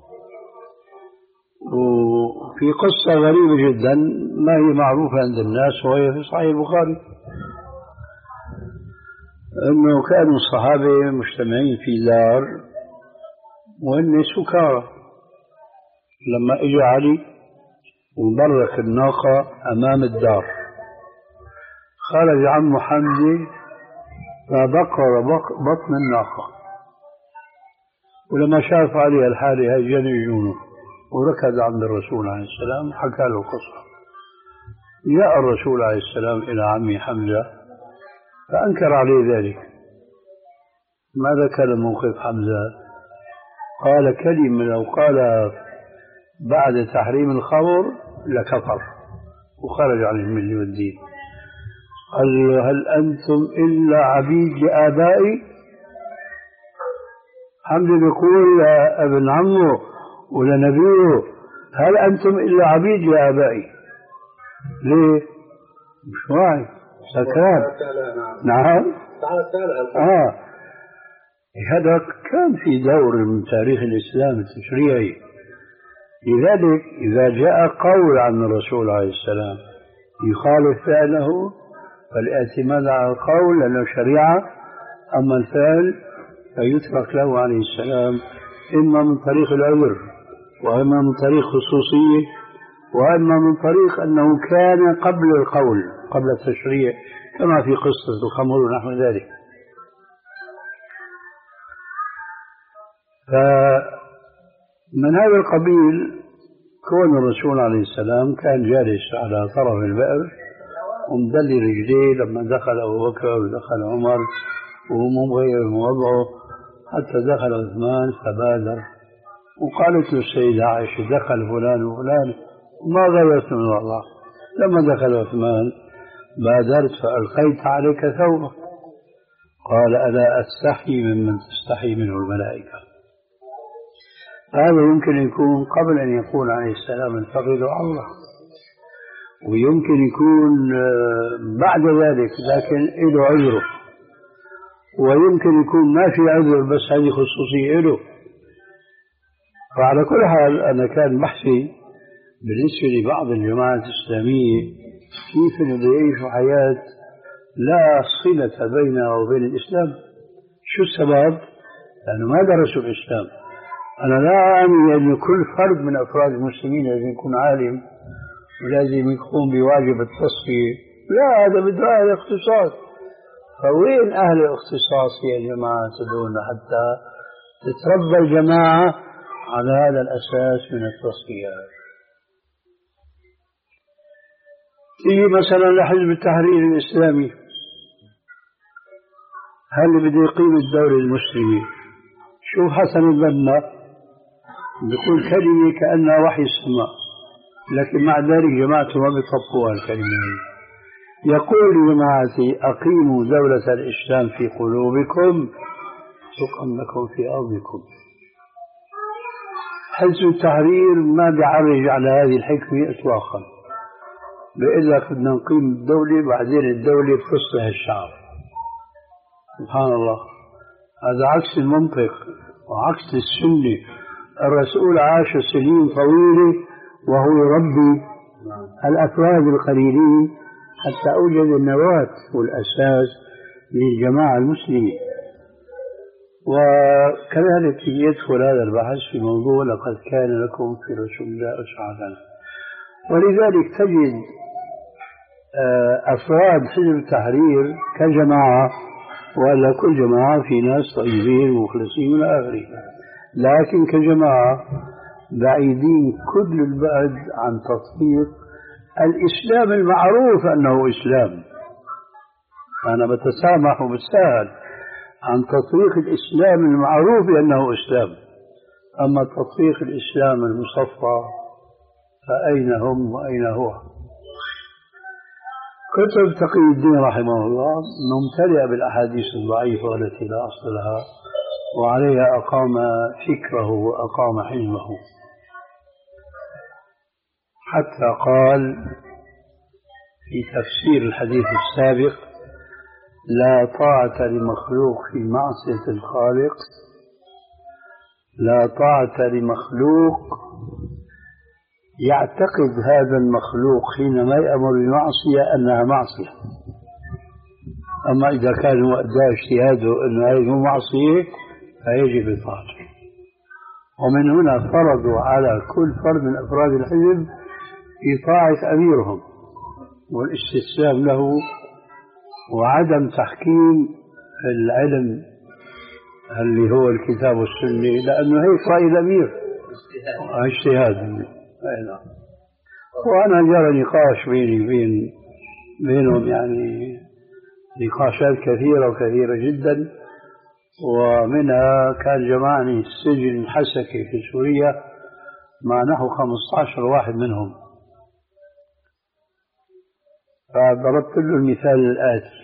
وفي قصة غريبة جدا ما هي معروفة عند الناس وهي في صحيح البخاري، أنه كانوا الصحابة مجتمعين في دار وإن سكارى، لما إجا علي وبرك الناقة أمام الدار خرج عمه حمزة فبقر بطن الناقة، ولما شاف علي الحالة هاي جن جنونه وركض عند الرسول عليه السلام حكى له قصة. جاء الرسول عليه السلام إلى عمي حمزة فأنكر عليه ذلك. ماذا كان موقف حمزة؟ قال كلمة لو قال بعد تحريم الخمر لكفر وخرج عن الملة والدين. قال هل أنتم إلا عبيد لآبائي؟ حمزة يقول ابن عمه ولنبيه هل أنتم إلا عبيد لآبائي؟ ليه؟ مش واعي، سكران. نعم. آه هذا كان في دور من تاريخ الإسلام التشريعي. لذلك إذا جاء قول عن الرسول عليه السلام يخالف فعله فالاعتماد على القول لأنه شريعة، أما الفعل فيترك له عليه السلام إما من طريق العذر وإما من طريق خصوصية وإما من طريق أنه كان قبل القول قبل التشريع، كما في قصة الخمر ونحو ذلك. فمن هذا القبيل كون الرسول عليه السلام كان جالس على طرف البئر ومدلي رجليه لما دخل أبو بكر ودخل عمر وهو مغير وضعه، حتى دخل عثمان فبادر وقالت له السيدة عائشة دخل فلان وفلان ما غيرت من الله. لما دخل عثمان بادرت فألقيت عليك ثوبك، قال ألا أستحي ممن تستحي منه الملائكة. هذا يمكن يكون قبل أن يكون عليه السلام الفقد عورة، ويمكن يكون بعد ذلك لكن له عذره، ويمكن يكون ما في عذر بس هذه خصوصية له. فعلى كل حال أنا كان بحثي بالنسبة لبعض الجماعات الإسلامية كيف يعيشوا حياة لا صلة بينها وبين الإسلام. شو السبب؟ لأنه ما درسوا الإسلام. أنا لا أعني أن كل فرد من أفراد المسلمين لازم يكون عالم ولازم يقوم بواجب التصفية، لا، هذا بده أهل اختصاص. فوين أهل الاختصاص يا جماعة تدون حتى تتربى الجماعة على هذا الأساس من التصفية؟ تيجي مثلا لحزب التحرير الإسلامي، هل بده يقيم الدولة المسلمة؟ شوف حسن البنا بيقول كلمة كأنها وحي السماء، لكن مع ذلك جماعته ما بيطبقوا الكلمة. يقول لجماعتي أقيموا دولة الإسلام في قلوبكم تقم لكم في أرضكم. حزب التحرير ما بيعرج على هذه الحكمة إطلاقا، بيقول لك بدنا نقيم الدولة بعدين الدولة بتصلح الشعب. سبحان الله، هذا عكس المنطق وعكس السنة. الرسول عاش سنين طويلة وهو يربي الأفراد القليلين حتى أوجد النواة والأساس للجماعة المسلمة. وكذلك يدخل هذا البحث في موضوع لقد كان لكم في رسول الله أسوة حسنة. ولذلك تجد أفراد حزب التحرير كجماعة، ولا كل جماعة في ناس طيبين ومخلصين إلى آخره، لكن كجماعة بعيدين كل البعد عن تطبيق الإسلام المعروف أنه إسلام. أنا بتسامح وبتساهل عن تطبيق الإسلام المعروف بأنه إسلام، أما تطبيق الإسلام المصفى فأين هم وأين هو؟ كتب تقي الدين رحمه الله ممتلئة بالأحاديث الضعيفة التي لا أصل لها، وعليها أقام فكره وأقام حلمه، حتى قال في تفسير الحديث السابق: لا طاعة لمخلوق في معصية الخالق، لا طاعة لمخلوق يعتقد هذا المخلوق حينما يأمر بمعصية أنها معصية. أما إذا كان هو أدى اجتهاده أن هذه معصية فيجب الطاعة. ومن هنا فرضوا على كل فرد من أفراد الحزب إطاعة أميرهم والاستسلام له وعدم تحكيم العلم اللي هو الكتاب والسنة، لأنه هيك رأي الأمير اجتهاد. وأنا جرى نقاش بيني بين بينهم، يعني نقاشات كثيرة وكثيرة جدا، ومنها كان جمعني السجن الحسكي في سوريا مع نحو خمسة عشر واحد منهم. فضربت له المثال الآتي: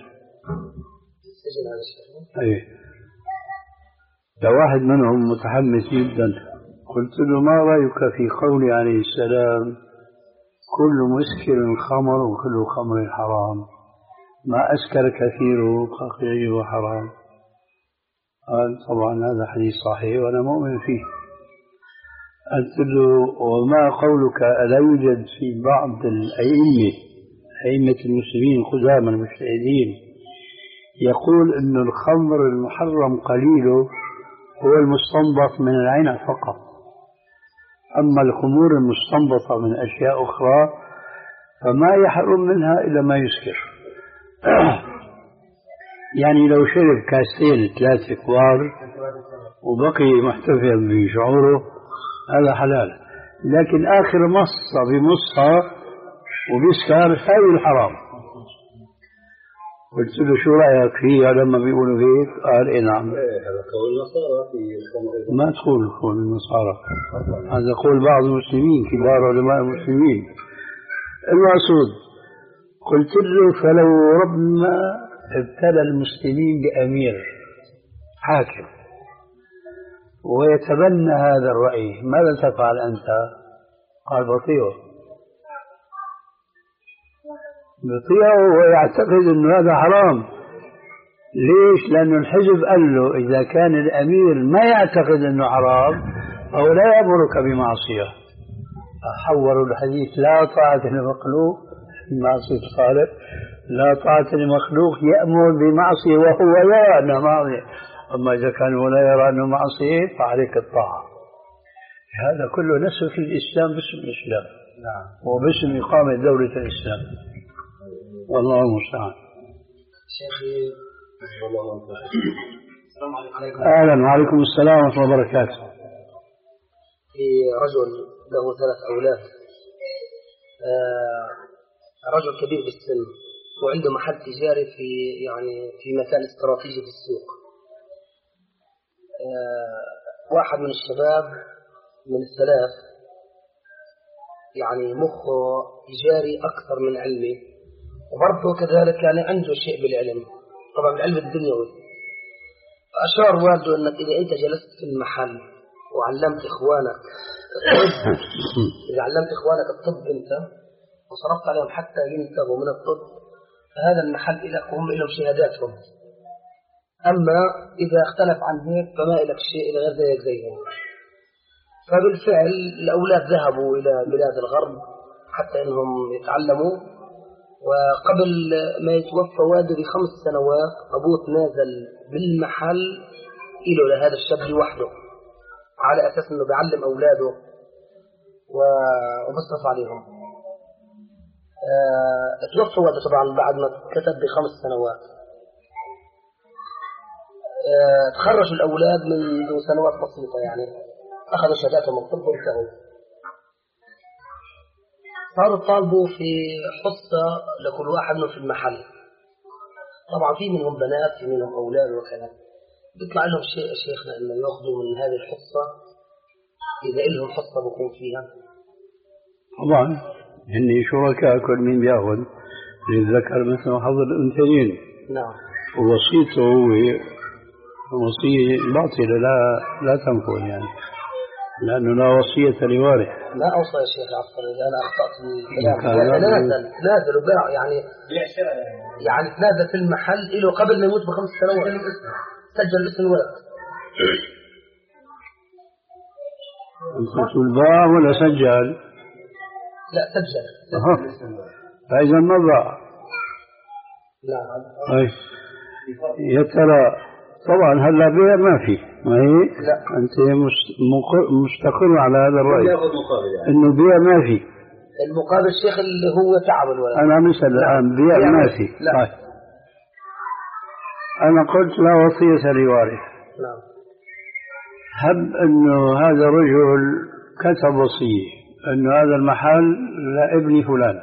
أيه، لو واحد منهم متحمس جدا قلت له: ما رأيك في قول عليه السلام: كل مسكر خمر وكل خمر حرام، ما أسكر كثيره فقليله حرام. قال: طبعا هذا حديث صحيح وأنا مؤمن فيه. قلت له: وما قولك ألا يوجد في بعض الأئمة أئمة المسلمين القدامى المجتهدين يقول أن الخمر المحرم قليله هو المستنبط من العنب فقط، أما الخمور المستنبطة من أشياء أخرى فما يحرم منها إلا ما يسكر. يعني لو شرب كاسين ثلاثة كبار وبقي محتفظ بشعوره هذا حلال، لكن آخر مصة بمصها وبيسكر هاي الحرام. قلت له: شو رأيك فيه لما بيقولوا هيك؟ قال: إيه نعم. هذا قول النصارى في ما تقول قول النصارى، هذا قول بعض المسلمين كبار علماء المسلمين. المقصود قلت له: فلو ربنا ابتلى المسلمين بأمير حاكم ويتبنى هذا الرأي ماذا تفعل أنت؟ قال: بطيئه بطيئه ويعتقد أنه هذا حرام. ليش؟ لأنه الحزب قال له إذا كان الأمير ما يعتقد أنه حرام أو لا يأمرك بمعصية. حوروا الحديث: لا طاعة لمخلوق في معصية الخالق، لا طاعة لمخلوق يأمر بمعصية وهو يرى أنه معصية، أما إذا كان هو لا يرى أنه معصية فعليك الطاعة. هذا كله نسف الإسلام باسم الإسلام وباسم إقامة دولة الإسلام، والله المستعان. شيخي السلام عليكم. أهلا وعليكم السلام ورحمة الله وبركاته. في رجل له ثلاث أولاد، آه رجل كبير بالسن وعنده محل تجاري في يعني في مكان استراتيجي في السوق. آه واحد من الشباب من الثلاث يعني مخه جاري أكثر من علمه، وبرضه كذلك يعني عنده شيء بالعلم، طبعا العلم الدنيوي. أشار والده أنك إذا أنت جلست في المحل وعلمت إخوانك إذا علمت إخوانك الطب أنت وصرفت عليهم حتى ينتهوا من الطب، فهذا المحل لك وهم لهم شهاداتهم. أما إذا اختلف عن هيك فما لك شيء إلى غير ذلك زيهم. فبالفعل الأولاد ذهبوا إلى بلاد الغرب حتى إنهم يتعلموا، وقبل ما يتوفى والده بخمس سنوات أبوه نازل بالمحل إله لهذا الشاب لوحده على أساس إنه بيعلم أولاده وبصرف عليهم. أه توفى والده طبعا بعد ما كتب بخمس سنوات. أه تخرج الأولاد من سنوات بسيطة، يعني أخذوا شهاداتهم الطب وانتهوا. صاروا طالبوا في حصة لكل واحد منهم في المحل. طبعا في منهم بنات في منهم أولاد وكذا، بيطلع لهم شيء شيخنا إنه يأخذوا من هذه الحصة إذا إلهم حصة بكون فيها. طبعا هني شركاء، كل مين بياخذ للذكر مثل حظ الأنثيين. نعم. ووصيته وصية باطلة لا لا تنفذ، يعني لأنه لا وصية لوارث. لا أوصى يا شيخ عفوا إذا أنا أخطأت الكلام. تنازل تنازل وباع، يعني يعني تنازل في المحل له قبل ما يموت بخمس سنوات، سجل اسم الولد. أنت تقول باع ولا سجل؟ لا سجل. فإذا ما باع. نعم. أي يا ترى طبعا هلا بيع ما في، ما هي؟ لا. أنت مستقر على هذا الرأي ياخذ مقابل يعني. إنه بيع ما في. المقابل الشيخ اللي هو تعب الولد. أنا مثل الآن بيع ما في. لا. طيب. أنا قلت لا وصية لوارث. نعم. هب إنه هذا الرجل كتب وصية إنه هذا المحل لابن فلان،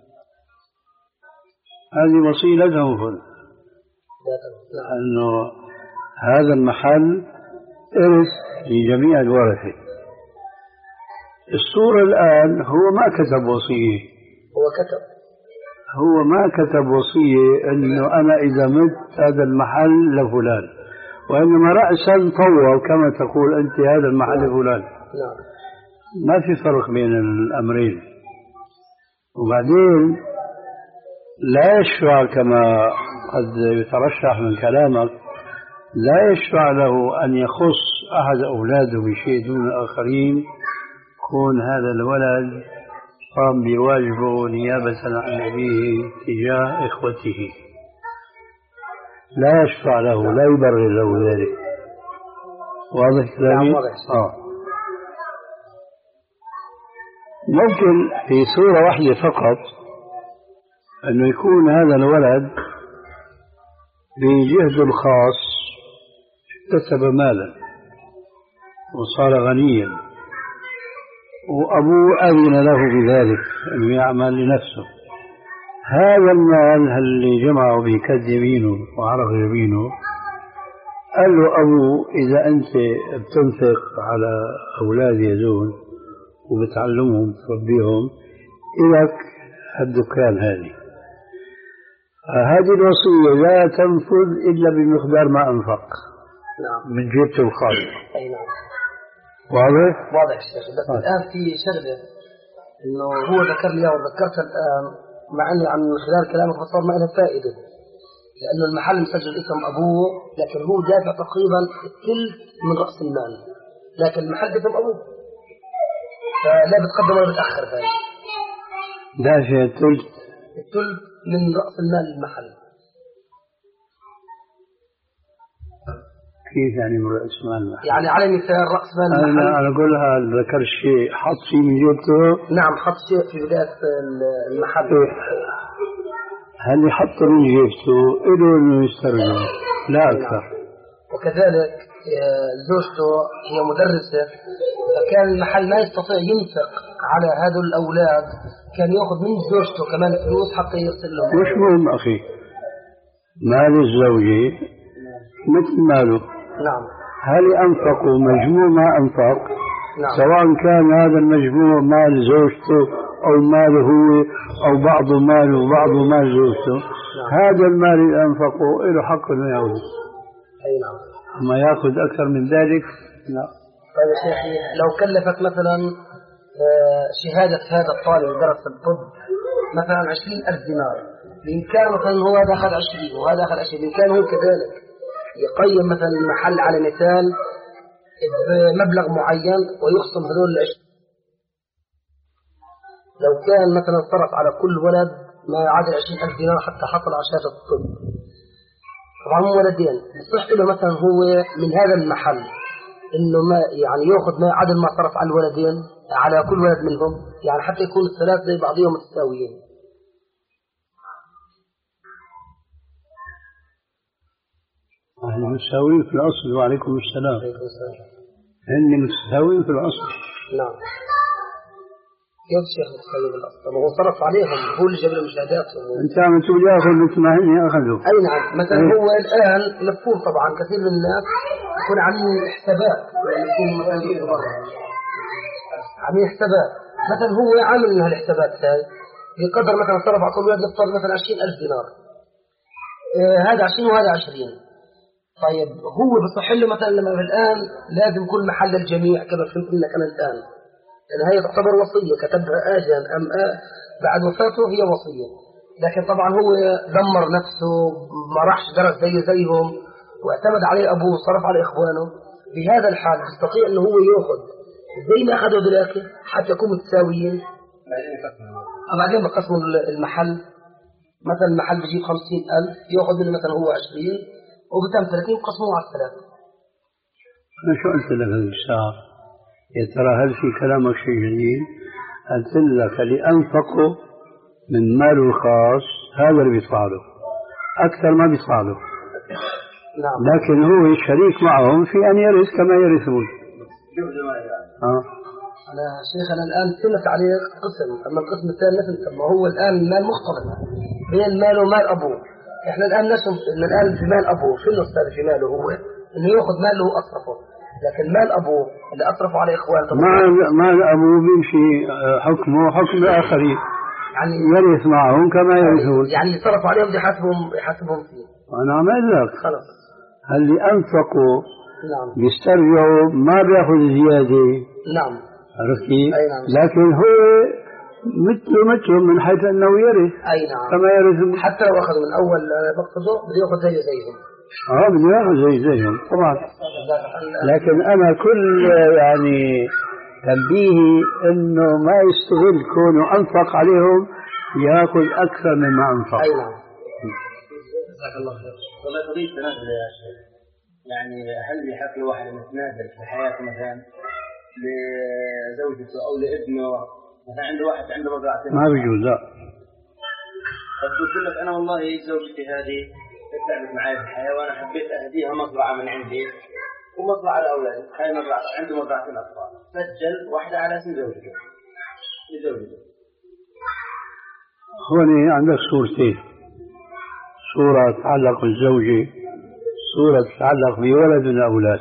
هذه وصية لا تنفذ، أنه هذا المحل إرث لجميع الورثة. الصورة الآن هو ما كتب وصية، هو كتب هو ما كتب وصية إنه أنا إذا مت هذا المحل لفلان، وإنما رأسا طوى كما تقول أنت هذا المحل لفلان. نعم. ما في فرق بين الأمرين. وبعدين لا يشرع كما قد يترشح من كلامك، لا يشرع له أن يخص أحد أولاده بشيء دون الآخرين، كون هذا الولد قام بواجبه نيابة عن أبيه تجاه إخوته، لا يشرع له، لا يبرر له ذلك. واضح كلامي؟ نعم واضح. آه. ممكن في صورة واحدة فقط أنه يكون هذا الولد بجهده الخاص اكتسب مالا وصار غنيا، وأبوه أذن له بذلك أنه يعمل لنفسه. هذا المال اللي جمعه بكد يمينه وعرف يمينه، قال له أبوه إذا أنت بتنفق على أولاد يزون وبتعلمهم تربيهم إلك الدكان هذه، هذه الوصية لا تنفذ إلا بمقدار ما أنفق. نعم. من جيبته الخاصة. أي نعم. واضح؟ واضح الشيخ. بس آه. الآن في شغلة إنه هو ذكر لي وذكرتها الآن، مع أني عن خلال كلامك فصار ما لها فائدة، لأنه المحل مسجل اسم أبوه لكن هو دافع تقريبا الثلث من رأس المال، لكن المحل اسم أبوه، فلا بتقدم ولا بتأخر. هاي دافع الثلث الثلث من رأس المال المحل. كيف يعني من رأس مال المحل؟ يعني على مثال رأس مال المحل، أنا أنا أقولها ذكر شيء حط شيء من جيبته. نعم حط شيء في بداية المحل. هل يحط من جيبته إله إنه يسترجع لا أكثر. وكذلك زوجته هي مدرسة، فكان المحل ما يستطيع ينفق على هذا الأولاد، كان يأخذ من زوجته كمان فلوس حتى يرسل لهم. مش مهم أخي، مال الزوجة مثل ماله. نعم. هل أنفقوا مجموع ما أنفق؟ نعم. سواء كان هذا المجموع مال زوجته أو ماله هو أو بعض ماله وبعض مال زوجته، هذا المال اللي أنفقه له حق إنه يعود. أي نعم. أما يأخذ أكثر من ذلك لا. طيب يا شيخي، لو كلفت مثلا شهادة هذا الطالب اللي درس الطب مثلا عشرين ألف دينار، بإمكان مثلا هو دخل عشرين وهذا دخل عشرين، بإمكان هو كذلك يقيم مثلا المحل على مثال بمبلغ معين ويخصم هذول العشرين. لو كان مثلا صرف على كل ولد ما يعادل عشرين ألف دينار حتى حصل على شهادة الطب، طبعا هم ولدين، يصح له مثلا هو من هذا المحل إنه ما يعني يأخذ ما يعادل ما صرف على الولدين على كل ولد منهم، يعني حتى يكون الثلاث زي بعضهم متساويين. أهل متساويين في الأصل. وعليكم السلام. هن متساويين في الأصل. نعم. كيف الشيخ متساوي بالأصل؟ طب هو صرف عليهم، هو اللي جاب لهم شهاداتهم. أنت عم تقول ياخذ مثل ما هن أخذوا. أي نعم. مثلا إيه؟ هو الآن مفهوم طبعا كثير من الناس يكون عاملين حسابات، يعني يكون مثلا عاملين حسابات، مثلا هو عامل من هالحسابات هاي بقدر مثلا صرف على كل ولد نفترض مثلا عشرين ألف دينار، آه هذا عشرين وهذا عشرين. طيب هو بصح له مثلا لما الآن لازم كل محل الجميع كما فهمت منك أنا الآن، لأن هي تعتبر وصية كتبها آجا أم آه بعد وفاته هي وصية، لكن طبعا هو دمر نفسه ما راحش درس زي زيهم واعتمد عليه أبوه صرف على إخوانه. بهذا الحال يستطيع أنه هو يأخذ زي ما أخذوا ذلك حتى يكونوا متساويين. بعدين بقسموا المحل، مثلا المحل بيجيب خمسين ألف يأخذ منه مثلا هو عشرين وبتم ثلاثين قسموه على الثلاثة. أنا شو قلت لك هذه الساعة؟ يا ترى هل في كلامك شيء جديد؟ قلت لك اللي أنفقه من ماله الخاص هذا اللي بيطلع له، أكثر ما بيطلع له. نعم. لكن هو شريك معهم في أن يرث كما يرثون. آه. أنا شيخ أنا الآن سمت عليه قسم، أما القسم الثاني مثل ما هو الآن المال مختلط بين المال ومال أبوه. إحنا الآن نسم إن الآن في مال أبوه شو الأستاذ في ماله هو إنه يأخذ ماله أصرفه، لكن مال أبوه اللي أصرفه على إخوانه مال مال أبوه بيمشي حكمه حكم الآخرين، يعني يرث معهم كما يرثون، يعني صرف عليهم يحاسبهم يحاسبهم فيه. أنا عم أقول لك خلاص اللي أنفقوا نعم بيسترجعوا ما بياخذ زيادة. نعم عرفت كيف؟ نعم. لكن هو مثله مثلهم من حيث أنه يرث. أي نعم. كما يرث حتى لو أخذ من أول مقصده بده يأخذ زي زيهم. اه بده ياخذ زي زيهم طبعا. لكن أنا كل يعني تنبيهي إنه ما يستغل كونه أنفق عليهم يأخذ أكثر مما أنفق. أي نعم. جزاك الله خير. والله قضية تنازل يا شيخ، يعني هل يحق الواحد أن يتنازل في حياته مثلا لزوجته أو لابنه، مثلا عنده واحد عنده مزرعتين ما بيجوز لا. طب قلت لك أنا والله زوجتي هذه تعبت معي في الحياة وأنا حبيت أهديها مزرعة من عندي ومزرعة لأولادي، هاي مزرعة عنده مزرعتين أطفال، سجل واحدة على اسم زوجته لزوجته. هون عندك صورتين، صورة تتعلق بالزوجة، صورة تتعلق بولد من الأولاد.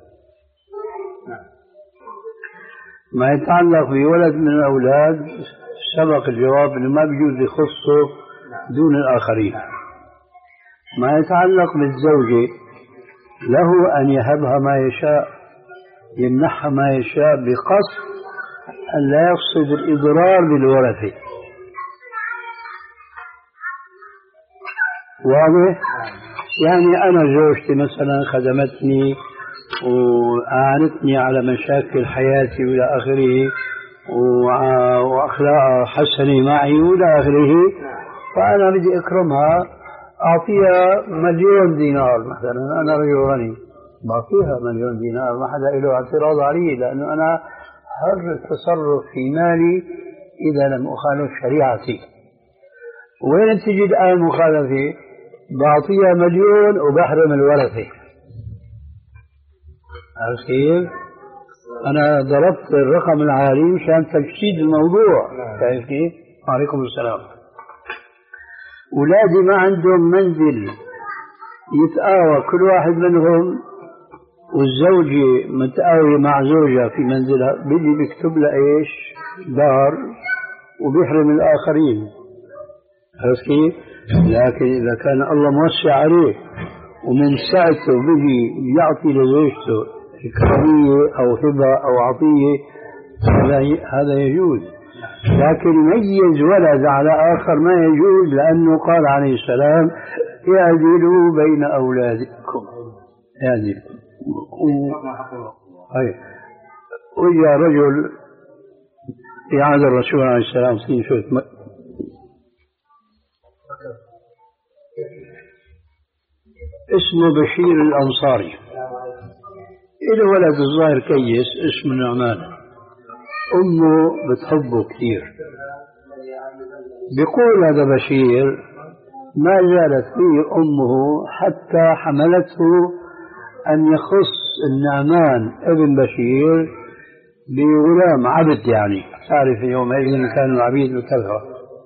ما يتعلق بولد من الأولاد سبق الجواب أنه ما بيجوز يخصه دون الآخرين. ما يتعلق بالزوجة له أن يهبها ما يشاء، يمنحها ما يشاء بقصد أن لا يقصد الإضرار بالورثة. واضح؟ يعني أنا زوجتي مثلا خدمتني وأعانتني على مشاكل حياتي وإلى آخره وأخلاقها حسنة معي وإلى آخره، فأنا بدي أكرمها أعطيها مليون دينار مثلا، أنا رجل غني بعطيها مليون دينار ما حدا له اعتراض عليه، لأنه أنا حر التصرف في مالي إذا لم أخالف شريعتي. وين تجد الآن مخالفة؟ بعطيها مليون وبحرم الورثة. عرفت كيف؟ أنا ضربت الرقم العالي مشان تجسيد الموضوع. شايف كيف؟ وعليكم السلام. أولادي ما عندهم منزل يتآوى كل واحد منهم، والزوجة متآوية مع زوجها في منزلها، بدي بكتب لها إيش؟ دار وبيحرم الآخرين، عرفت كيف؟ لكن إذا كان الله موسع عليه ومن سعته بيجي يعطي لزوجته إكرامية أو هبة أو عطية هذا يجوز، لكن يميز ولد على آخر ما يجوز، لأنه قال عليه السلام اعدلوا بين أولادكم، اعدلوا. وجاء رجل في عهد الرسول عليه السلام في شوف اسمه بشير الأنصاري، إله ولد الظاهر كيس اسمه نعمان، أمه بتحبه كثير. بيقول هذا بشير ما زالت فيه أمه حتى حملته أن يخص النعمان ابن بشير بغلام عبد، يعني تعرف يومئذ كانوا العبيد بكثرة،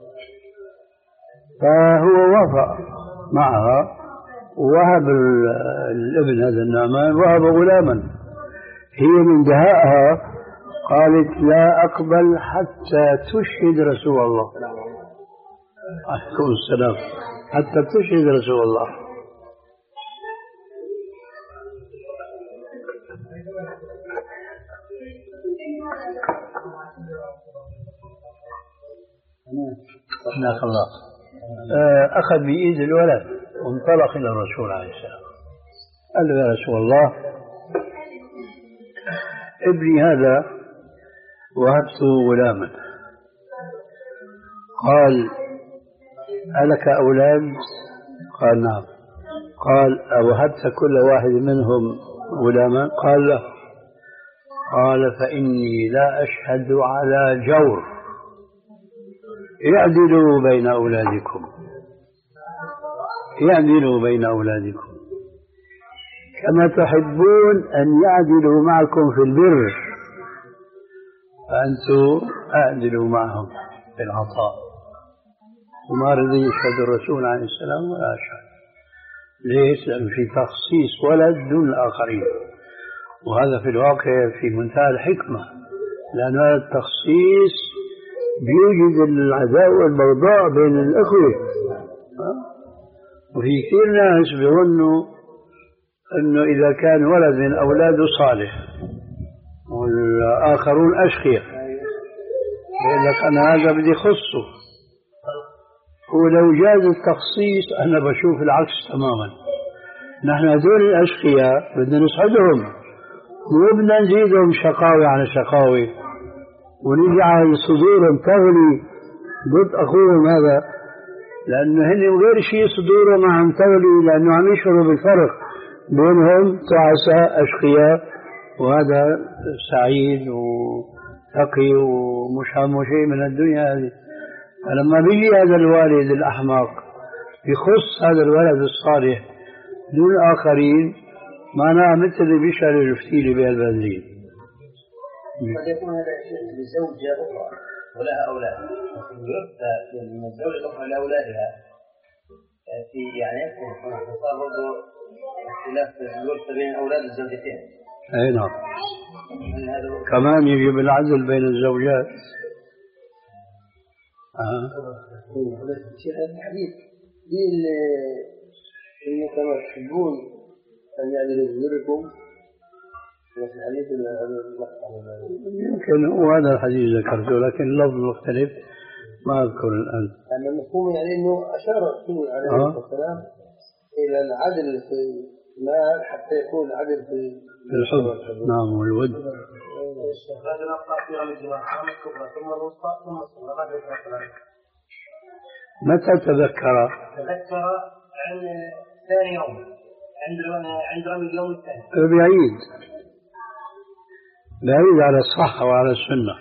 فهو وافق معها ووهب الابن هذا النعمان وهب غلاما. هي من دهائها قالت لا أقبل حتى تشهد رسول الله عليكم السلام، حتى تشهد رسول الله. ناخ الله أخذ بإيد الولد وانطلق إلى الرسول عليه السلام، قال له يا رسول الله ابني هذا وهبته غلاما. قال ألك أولاد؟ قال نعم. قال أوهبت كل واحد منهم غلاما؟ قال لا. قال فإني لا أشهد على جور، اعدلوا بين أولادكم، اعدلوا بين أولادكم كما تحبون أن يعدلوا معكم في البر، فأنتم أعدلوا معهم في العطاء. وما رضي يشهد الرسول عليه السلام ولا أشهد. ليش؟ لأن في تخصيص ولد دون الآخرين، وهذا في الواقع في منتهى الحكمة، لأن هذا التخصيص بيوجد العداء والبغضاء بين الأخوة. وفي كثير ناس بيظنوا أنه إذا كان ولد من أولاده صالح والآخرون أشقياء يقول لك أنا هذا بدي خصه. ولو جاز التخصيص أنا بشوف العكس تماما. نحن هذول الأشقياء بدنا نسعدهم، مو بدنا نزيدهم شقاوة على شقاوة ونجعل صدورهم تغلي ضد أخوهم هذا، لأنه هن غير شيء صدورهم عم تغلي، لأنه عم يشعروا بالفرق بينهم تعساء أشقياء وهذا سعيد وتقي ومش همه شيء من الدنيا هذه. فلما بيجي هذا الوالد الأحمق يخص هذا الولد الصالح دون الآخرين معناه مثل اللي بيشعر الفتيلة بهالبنزين. قد يكون هذا الشيء لزوجة أخرى ولها أولاد، من الزوجة الأخرى لأولادها في يعني يكون صار برضه اختلاف الورثة بين أولاد الزوجتين. أي نعم. كمان يجب العدل بين الزوجات. آه. شيخ الحديث دي اللي كما تحبون أن يعدلوا بذركم في الحديث يمكن هو هذا الحديث ذكرته لكن اللفظ مختلف ما أذكر الآن. يعني المفهوم يعني أنه أشار الرسول عليه الصلاة والسلام إلى العدل في المال حتى يكون العدل في الحب. نعم والود. متى تذكر؟ تذكر عن ثاني يوم عند عند رمي اليوم الثاني. بعيد بعيد على الصحة وعلى السنة.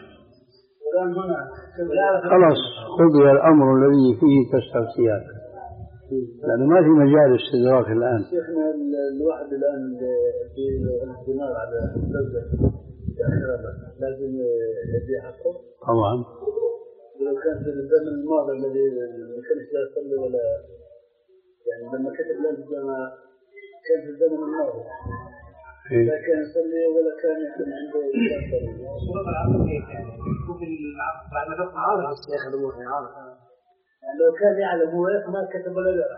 خلاص قضي الأمر الذي فيه تستفسيات، لأنه ما في مجال استدراك الآن. شيخنا الواحد الآن في الدماغ على الزوجة لازم يدي حقه طبعا. ولو كان في الزمن الماضي الذي ما كانش لا يصلي ولا يعني لما كتب لنا كان في الزمن الماضي لا كان يصلي ولا كان يكون عنده صورة العصر كيف يعني يكون العصر بعد ما تقطع عارف الشيخ الموحي عارف لو كان يعلم هو ما كتب ولا لا.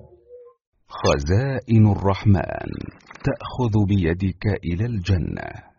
خزائن الرحمن تأخذ بيدك إلى الجنة.